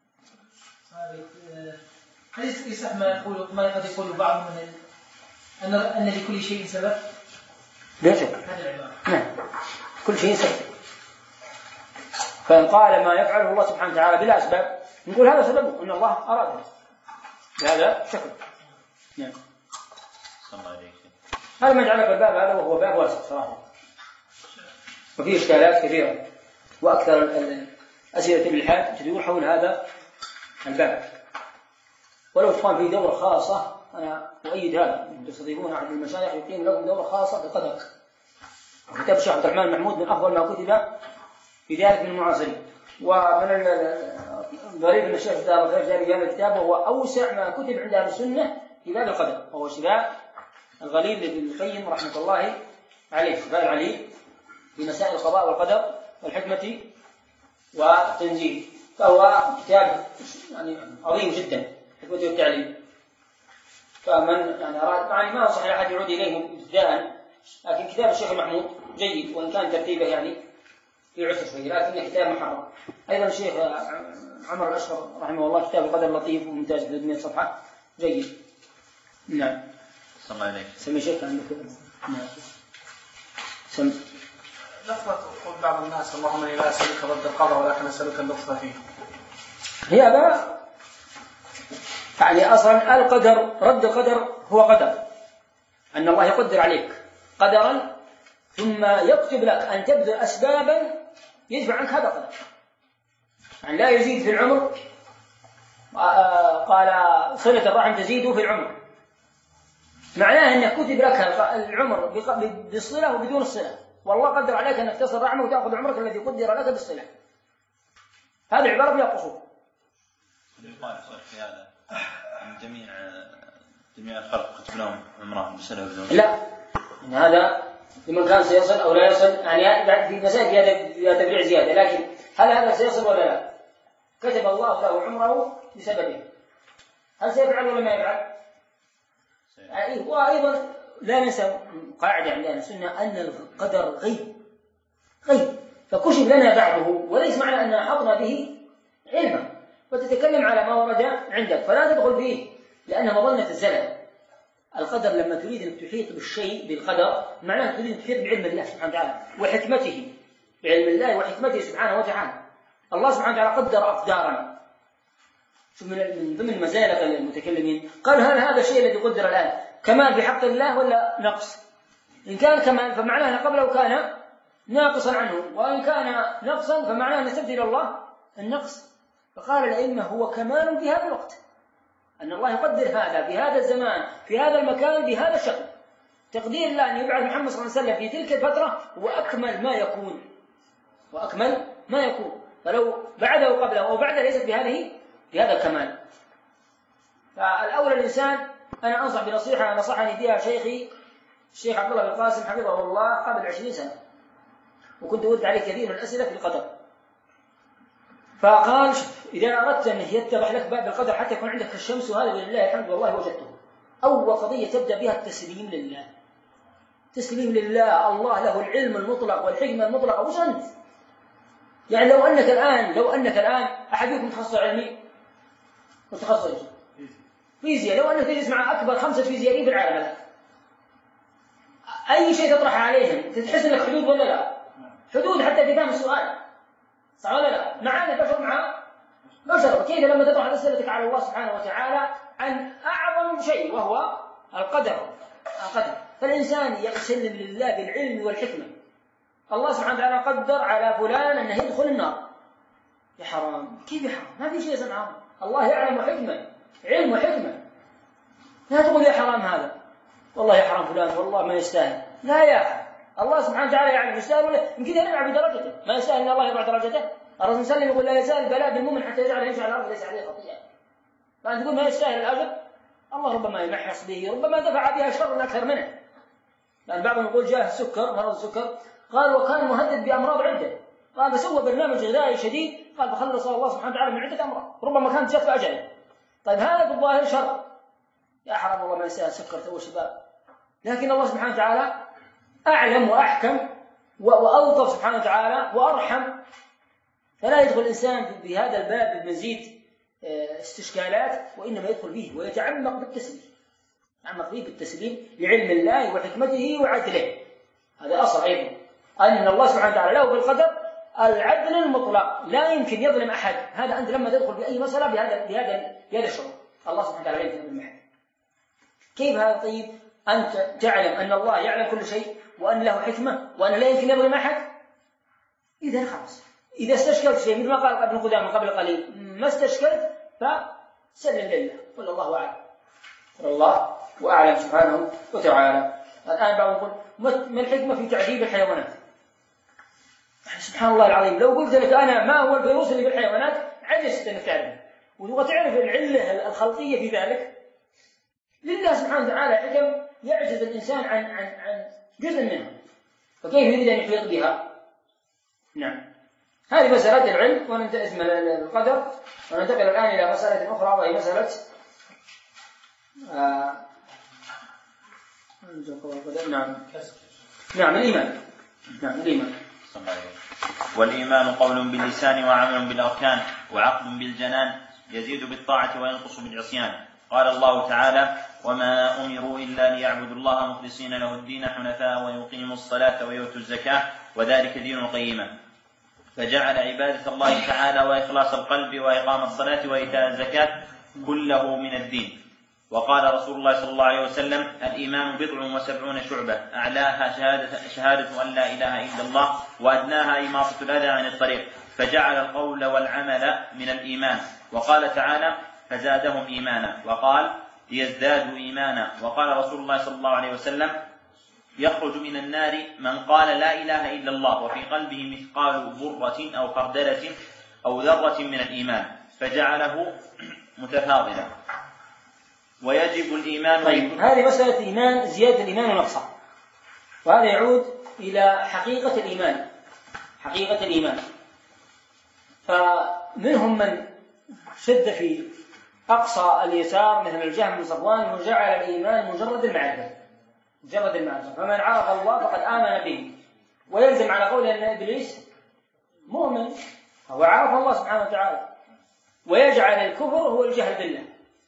هل يصح ما قد يقول بعض من أن لكل شيء سبب؟ لا شك. نعم. كل شيء سبب. فإن قال ما يفعله الله سبحانه وتعالى بلا أسباب نقول هذا سببه أن الله أراده بهذا شكل. نعم. هذا ما جعلك الباب هذا، وهو باب واسع صراحة، وفيه إشكالات كثيرة، وأكثر أسئلة الإلحاد تدور حول هذا الباب. ولو تقام في دورة خاصة أنا أؤيد هذا، تستضيفون أحد المشايخ يقيم لكم دورة خاصة بالقدر. كتاب الشيخ عبد الرحمن محمود من أفضل ما كتب بذلك من المعاصرين. ومن الغريب أن الشيخ دار الخير جاري في هذا الكتاب وهو أوسع ما كتب عند أهل السنة في باب القدر، وهو شفاء الغليل لابن القيم رحمة الله عليه، شفاء العليل في مسائل القضاء والقدر والحكمة والتنزيل، فهو كتاب يعني عظيم جدا، حكمة والتعليل. فمن يعني أراد يعني ما أنصح أحد يعود إليه ابتداء، لكن كتاب الشيخ المحمود جيد وإن كان ترتيبه يعني في عسر شوي، لكنه كتاب محرم. أيضا الشيخ عمر الأشقر رحمه الله كتاب القدر لطيف وممتاز 300 صفحة جيد. نعم. صلى الله عليك. سمي شيخ عندك. نعم. سم. لفظة تقول بعض الناس اللهم إني لا أسألك رد القضاء ولكن أسألك اللطف فيه. هي هذا يعني أصلا القدر، رد القدر هو قدر، أن الله يقدر عليك قدرا ثم يكتب لك أن تبذل أسبابا يدفع عنك هذا القدر. يعني لا يزيد في العمر، قال صلة الرحم تزيد في العمر، معناه أنك كتب لك العمر بالصلة وبدون الصلة، والله قدر عليك أنك تصل رحمه وتأخذ عمرك الذي قدر لك بالصلة. هذه العبارة فيها قصور. في هذا جميع الخلق كتب لهم عمرهم بصلة وبدون. لا، إن هذا لمن كان سيصل أو لا يصل، يعني في مسائل فيها تبريع زيادة، لكن هل هذا سيصل ولا لا؟ كتب الله له عمره بسببه، هل سيفعل ولا ما يفعل؟ وأيضا لا ننسى قاعدة عندنا السنة أن القدر غيب، فكشف لنا بعضه، وليس معنى أن أحطنا به علما وتتكلم على ما ورد عندك، فلا تدخل فيه لأن مظنة الزلل. القدر لما تريد أن تحيط بالشيء بالقدر معناه تريد أن تحيط بعلم الله سبحانه وتعالى وحكمته، بعلم الله وحكمته سبحانه وتعالى. الله سبحانه وتعالى قدر أقدارنا. من ضمن مزالق المتكلمين قال هل هذا الشيء الذي قدر الآن كمال بحق الله ولا نقص؟ إن كان كمال فمعناه أن قبله كان ناقصا عنه، وإن كان نقصا فمعناه نسبت إلى الله النقص. فقال الأئمة هو كمال في هذا الوقت، أن الله يقدر هذا في هذا الزمان في هذا المكان بهذا الشكل. تقدير الله أن يبعث محمد صلى الله عليه وسلم في تلك الفترة هو أكمل ما يكون، فلو بعده قبله أو بعده ليست بهذا الكمال. فالأول الإنسان، أنا أنصح بنصيحة نصحني بها شيخي الشيخ عبد الله بن القاسم حفظه الله قبل 20 سنة، وكنت أرد عليه كثير من الأسئلة في القدر، فقال إذا أردت أن يتضح لك باب القدر حتى يكون عندك الشمس، وهذا لله الحمد والله وجدته. أول قضية تبدأ بها التسليم لله، تسليم لله، الله له العلم المطلق والحكمة المطلقة. وش أنت؟ يعني لو أنك الآن أحدكم متخصص علمي متخصص فيزياء، لو أنك تجلس مع أكبر 5 فيزيائيين في العالم الآن، أي شيء تطرح عليهم تحس أنك حدود ولا لا؟ حدود حتى في فهم السؤال، صح ولا لا؟ معنا بشر مع بشر، كيف لما تطرح أسئلتك على الله سبحانه وتعالى عن أعظم شيء وهو القدر. فالإنسان يسلم لله بالعلم والحكمة. الله سبحانه وتعالى قدر على فلان أنه يدخل النار، يا حرام، كيف يا حرام؟ ما في شيء اسمه حرام، الله يعلم حكمة، علم وحكمة. لا تقول يا حرام هذا، والله يا حرام فلان والله ما يستاهل، لا يا أخي، الله سبحانه وتعالى يعلم يستاهل ولا يمكن يرفع بدرجته، ما يستاهل ان الله يرفع درجته. الرسول صلى الله عليه وسلم يقول لا يزال البلاء بالمؤمن حتى يجعل يمشي على الارض ليس عليه خطيئه. فانت تقول ما يستاهل الاجر، الله ربما يمحص به، ربما دفع بها شر اكثر منه. لان بعضهم يقول جاه السكر، مرض السكر، قال وكان مهدد بامراض عده، قال فسوى برنامج غذائي شديد، قال فخلص الله سبحانه وتعالى من عده امراض ربما كانت جت اجله. طيب هذا في الظاهر شر، يا حرام والله ما يستاهل سكر تو شباب، لكن الله سبحانه وتعالى أعلم وأحكم وألطف سبحانه وتعالى وأرحم، فلا يدخل الإنسان بهذا الباب بمزيد استشكالات، وإنما يدخل به ويتعمق بالتسليم لعلم الله وحكمته وعدله. هذا أصل أيضا أن الله سبحانه وتعالى له بالقدر العدل المطلق، لا يمكن يظلم أحد. هذا أنت لما تدخل بأي مسألة بهذا الشعور، الله سبحانه وتعالى لا يظلم أحد. كيف هذا؟ طيب أنت تعلم أن الله يعلم كل شيء وأن له حكمة وأن لا يمكن يظلم أحد، إذا خلاص، إذا استشكلت شيء مثل ما قال ابن قدامة قبل قليل، ما استشكلت فسلم لله، قل الله أعلم، الله وأعلم سبحانه وتعالى. الآن بعض يقول ما الحكمة في تعذيب الحيوانات؟ سبحان الله العظيم، لو قلت لك أنا ما هو الفيروس اللي في الحيوانات عجزت أنك تعرفه، وتعرف العلة الخلقية في ذلك. لله سبحانه وتعالى حكم يعجز الإنسان عن جزء منها، فكيف يريد أن يحيط بها؟ نعم، هذه مسألة العلم، وننتهي اسم القدر، وننتقل الآن إلى مسألة أخرى وهي مسألة نعم الإيمان. نعم الإيمان. والإيمان قول باللسان وعمل بالأركان وعقد بالجنان، يزيد بالطاعة وينقص بالعصيان. قال الله تعالى: وما أمروا إلا ليعبدوا الله مخلصين له الدين حنفاء ويقيموا الصلاة ويؤتوا الزكاة وذلك دين القيمة. فجعل عبادة الله تعالى وإخلاص القلب وإقام الصلاة وإيتاء الزكاة كله من الدين. وقال رسول الله صلى الله عليه وسلم: الإيمان 70 شعبة، أعلاها شهادة أن لا إله إلا الله، وأدناها إماطة الأذى عن الطريق. فجعل القول والعمل من الإيمان. وقال تعالى: فزادهم إيمانا. وقال: ليزدادوا إيمانا. وقال رسول الله صلى الله عليه وسلم: يخرج من النار من قال لا إله إلا الله وفي قلبه مثقال ذرة أو خردلة أو ذرة من الإيمان، فجعله متفاضلا. ويجب الإيمان. طيب، هذه مسألة إيمان، زيادة الإيمان ونقصه، وهذا يعود إلى حقيقة الإيمان. حقيقة الإيمان، فمنهم من شد في أقصى اليسار مثل الجهم بن صفوان وجعل الإيمان مجرد المعرفة. فمن عرف الله فقد آمن به، ويلزم على قول أن إبليس مؤمن هو عرف الله سبحانه وتعالى، ويجعل الكفر هو الجهل بالله.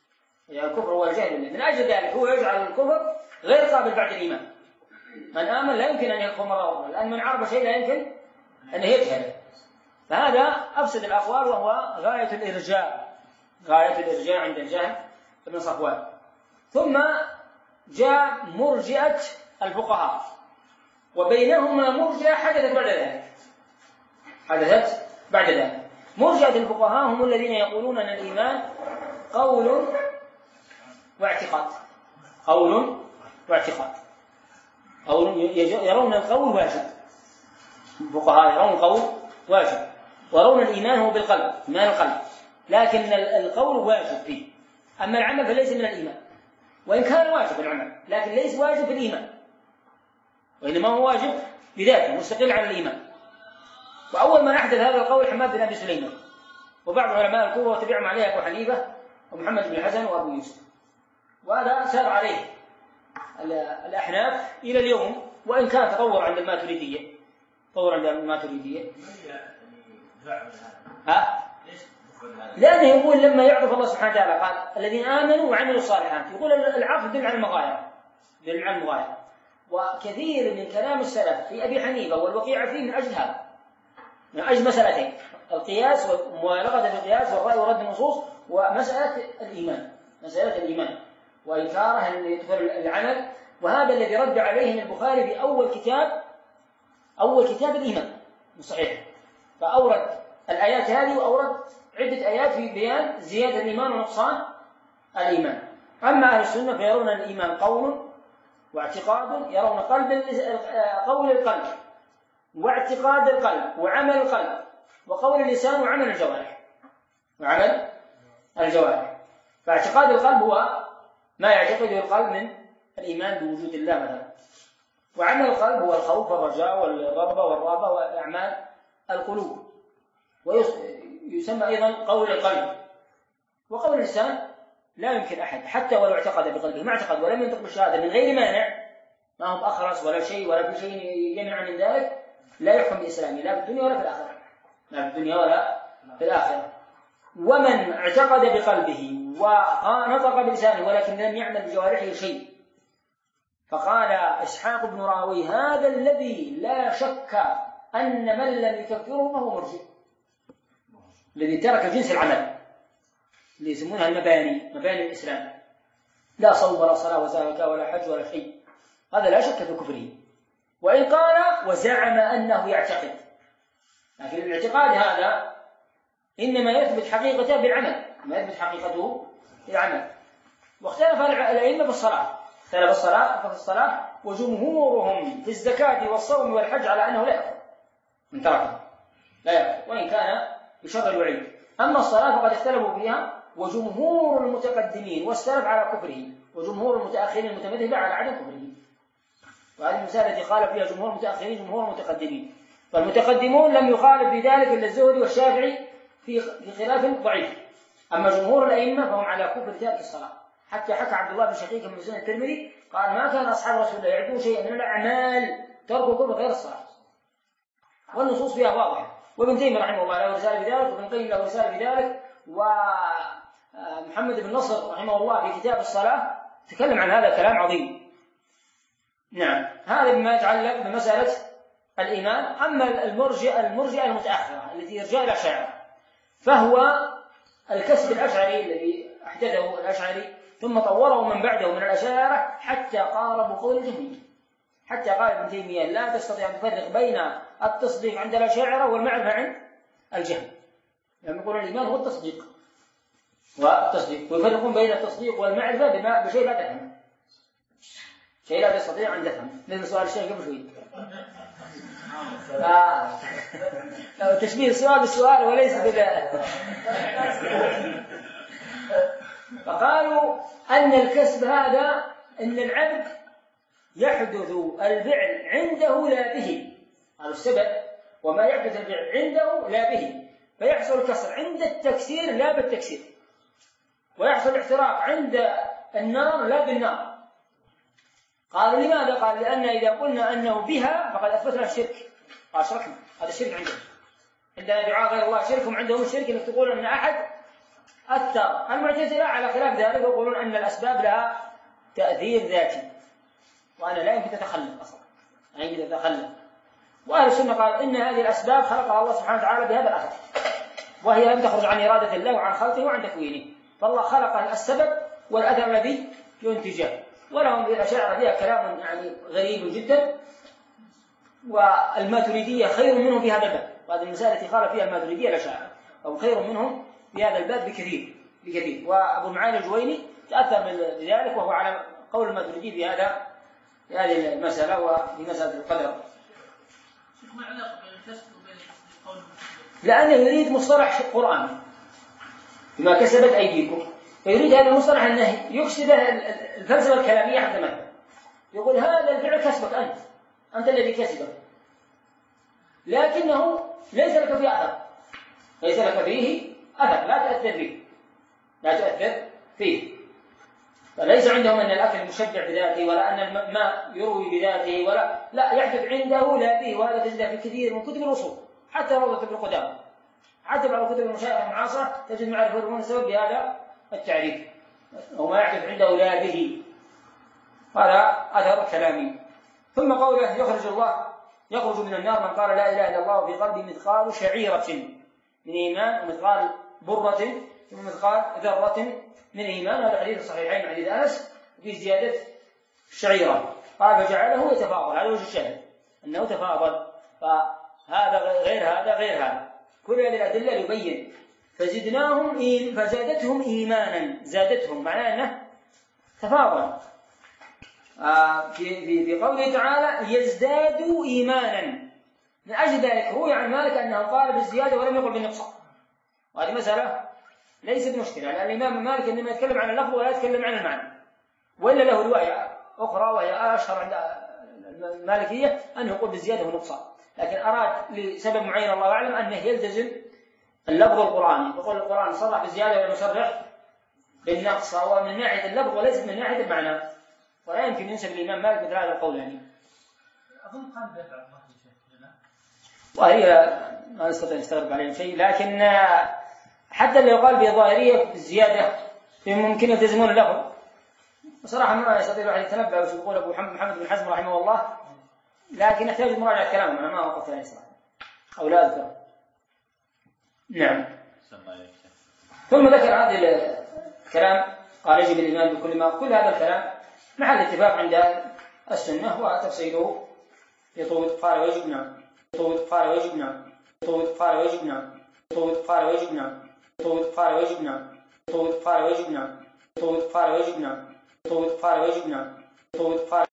من أجل ذلك هو يجعل الكفر غير قابل بعد الإيمان. من آمن لا يمكن أن يكفر مرة أخرى، لأن من عرف شيء لا يمكن أن يجهل. فهذا أفسد الأقوال، وهو غاية الإرجاء عند الجهم بن صفوان. ثم جاء مرجئة الفقهاء، وبينهما مرجئة حدثت بعد ذلك. مرجئة الفقهاء هم الذين يقولون أن الإيمان قول واعتقاد. يرون القول واجب. الفقهاء يرون القول واجب، ويرون الإيمان هو بالقلب، إيمان القلب، لكن القول واجب فيه. أما العمل فليس من الإيمان، وإن كان واجب العمل لكن ليس واجب الإيمان، وإنما هو واجب بذاته مستقل عن الإيمان. وأول من أحدث هذا القول حماد بن أبي سليمان، وبعض علماء الكوفة وتبعهم عليه أبو حنيفة ومحمد بن الحسن وأبو يوسف، وهذا سار عليه الأحناف إلى اليوم، وإن كان تطور عند الماتريدية. لأنه يقول لما يعرف الله سبحانه وتعالى قال: الذين آمنوا وعملوا الصالحات، يقول العرف يدل على المغايرة. وكثير من كلام السلف في أبي حنيفة والوقيع فيه من أجل هذا، من أجل مسألتين: القياس ومبالغة في القياس والرأي ورد النصوص، ومسألة الإيمان وإنكاره أن يدخل العمل. وهذا الذي رد عليه البخاري في أول كتاب الإيمان صحيح، فأورد الآيات هذه، وأورد عدة آيات في بيان زيادة الإيمان ونقصان الإيمان. أما أهل السنة فيرون الإيمان قول واعتقاد، يرون قول القلب واعتقاد القلب وعمل القلب وقول اللسان وعمل الجوارح. فاعتقاد القلب هو ما يعتقده القلب من الإيمان بوجود الله مثلا، وعمل القلب هو الخوف والرجاء والرغبة والرهبة وأعمال القلوب، ويسمى أيضا قول القلب. وقول اللسان لا يمكن أحد حتى ولو اعتقد بقلبه ما اعتقد ولم ينطق بالشهادة من غير مانع، ما هو أخرس ولا شيء ولا في شيء يمنع من ذلك، لا يحكم بإسلامه لا في الدنيا ولا في الآخرة. ومن اعتقد بقلبه ونطق بلسانه ولكن لم يعمل بجوارحه شيء، فقال إسحاق بن راوي: هذا الذي لا شك أن من لم يكفره فهو مرجئ، الذي ترك جنس العمل اللي يسمونها مباني الإسلام، لا صوم ولا صلاة وزكاة ولا حج ولا شيء، هذا لا شك في كفره. وإن قال وزعم أنه يعتقد، لكن الاعتقاد هذا إنما يثبت حقيقته بالعمل، ما يثبت حقيقته بالعمل. واختلف الأئمة في الصلاة، وجمهورهم في الزكاة والصوم والحج على أنه لا يكفر من تركه، لا يكفر وإن كان بشر الوعيد. أما الصلاة فقد اختلفوا فيها، وجمهور المتقدمين والسلف على كفره، وجمهور المتأخرين المتمذهبة على عدم كفره. وهذه المسألة التي خالف فيها جمهور المتأخرين جمهور المتقدمين، فالمتقدمون لم يخالف بذلك إلا الزهري والشافعي في خلاف ضعيف. أما جمهور الأئمة فهم على كفر تارك الصلاة. حتى حكى عبد الله بن شقيق من سنن الترمذي قال ما كان أصحاب رسول الله يعدون شيئا من الأعمال تركوا كفر غير الصلاة، والنصوص فيها واضحة. وابن تيمية رحمه الله له رسالة بذلك، وابن القيم له رسالة بذلك، ومحمد بن نصر رحمه الله في كتاب الصلاة تكلم عن هذا كلام عظيم. نعم، هذا بما يتعلق بمسألة الإيمان. أما المرجئة المتأخرة التي يرجع إلى الأشاعرة، فهو الكسب الأشعري الذي أحدثه الأشعري ثم طوره من بعده من الأشاعرة حتى قاربوا قول الجهمية. حتى قال ابن تيمية لا تستطيع أن تفرق بين التصديق عند الأشاعرة والمعرفة عند الجهم، يعني يقولون الإيمان هو التصديق والتصديق، ويفرقون بين التصديق والمعرفة بشيء لا تفهم، شيء لا تستطيع أن تفهم، مثل سؤال الشيخ قبل شوي. تشبيه السؤال بالسؤال وليس فقالوا أن الكسب هذا أن العبد يحدث الفعل عنده لا به، هذا السبب، وما يحدث الفعل عنده لا به، فيحصل الكسر عند التكسير لا بالتكسير، ويحصل الاحتراق عند النار لا بالنار. قال لماذا؟ قال لأن إذا قلنا أنه بها فقد أثبتنا الشرك، قال شركنا، هذا الشرك عندهم. عندنا دعاء غير الله شرك، عندهم الشرك أنك تقول أن أحد أثر. المعتزلة على خلاف ذلك يقولون أن الأسباب لها تأثير ذاتي، وأنا لا يمكن تتخلف أصلا، لا يمكن تتخلف. وأهل السنة قال إن هذه الأسباب خلقها الله سبحانه وتعالى بهذا الأثر، وهي لم تخرج عن إرادة الله وعن خلقه وعن تكوينه، فالله خلق السبب والأثر الذي ينتجه. ولهم الأشاعرة فيها كلام يعني غريب جدا، والماتريدية خير منهم في هذا الباب، وهذه المسألة التي خالف فيها الماتريدية الأشاعرة، أو خير منهم في هذا الباب بكثير. وأبو المعالي الجويني تأثر بذلك، وهو على قول الماتريدي في هذه المسألة وفي مسألة القدر. ما علاقة بين الكسب وبين قول الماتريدي؟ لأنه يريد مصطلح قرآني بما كسبت أيديكم، فيريد هذا المصطلح أنه يكسب الفلسفة الكلامية حتى مثلا يقول هذا الفعل كسبك أنت الذي كسبه، لكنه ليس لك فيه أثر، ليس لك فيه أثر، لا تؤثر فيه. فليس عندهم أن الأكل مشجع بذاته، ولا أن الماء يروي بذاته، لا يحدث عنده لا فيه. وهذا تجده في كثير من كتب الأصول، حتى روضة ابن قدامة، حتى بعض كتب المشايخ المعاصرة تجد معرفة يرمون السبب بهذا التعريف، وما يحدث عنده لا به، هذا أثر كلامي. ثم قوله يخرج من النار من قال لا إله إلا الله وفي قلبه مثقال شعيرة من إيمان، ومثقال برة ومثقال ذرة من إيمان. هذا حديث الصحيحين حديث أنس في زيادة الشعيرة، قال فجعله يتفاضل، على وجه الشاهد أنه تفاضل، فهذا غير هذا. كل هذه الأدلة يبين فزادتهم إيمانا، زادتهم معناه أنه تفاضل. في قوله تعالى يزدادوا إيمانا، من أجل ذلك روي عن مالك أنه قال بالزيادة ولم يقل بالنقصان، وهذه مسألة ليست مشكلة، لأن الإمام مالك إنما يتكلم عن اللفظ ولا يتكلم عن المعنى، وإلا له رواية أخرى وهي أشهر عند المالكية أنه يقول بالزيادة والنقصان، لكن أراد لسبب معين الله أعلم أنه يلتزم اللفظ القرآني، يقول القرآن صرح بالزيادة ولم يصرح بالنقص، هو من ناحية اللفظ وليس من ناحية المعنى، ولا يمكن ينسب الإمام مالك مثل هذا القول. يعني أظن قال دافع الله شيء، وهي ما نستطيع نستغرب عليهم شيء، لكن حتى اللي يقال بظاهرية بالزيادة ممكن يلتزمون اللفظ. بصراحة ما يستطيع الواحد يتنبأ وش يقول أبو محمد بن حزم رحمه الله، لكن يحتاج مراجعة كلامه، أنا ما وقفت عليه صراحة أو لا أذكر. نعم. ثم ذكر هذا الكلام، قال يجب الإيمان بكل ما، كل هذا الكلام محل اتفاق عند السنة، وتفصيله يطول. قال ويجب نعم، قال ويجب نعم، قال ويجب نعم، قال ويجب نعم، قال ويجب نعم، قال ويجب نعم، قال ويجب نعم، قال ويجب نعم، قال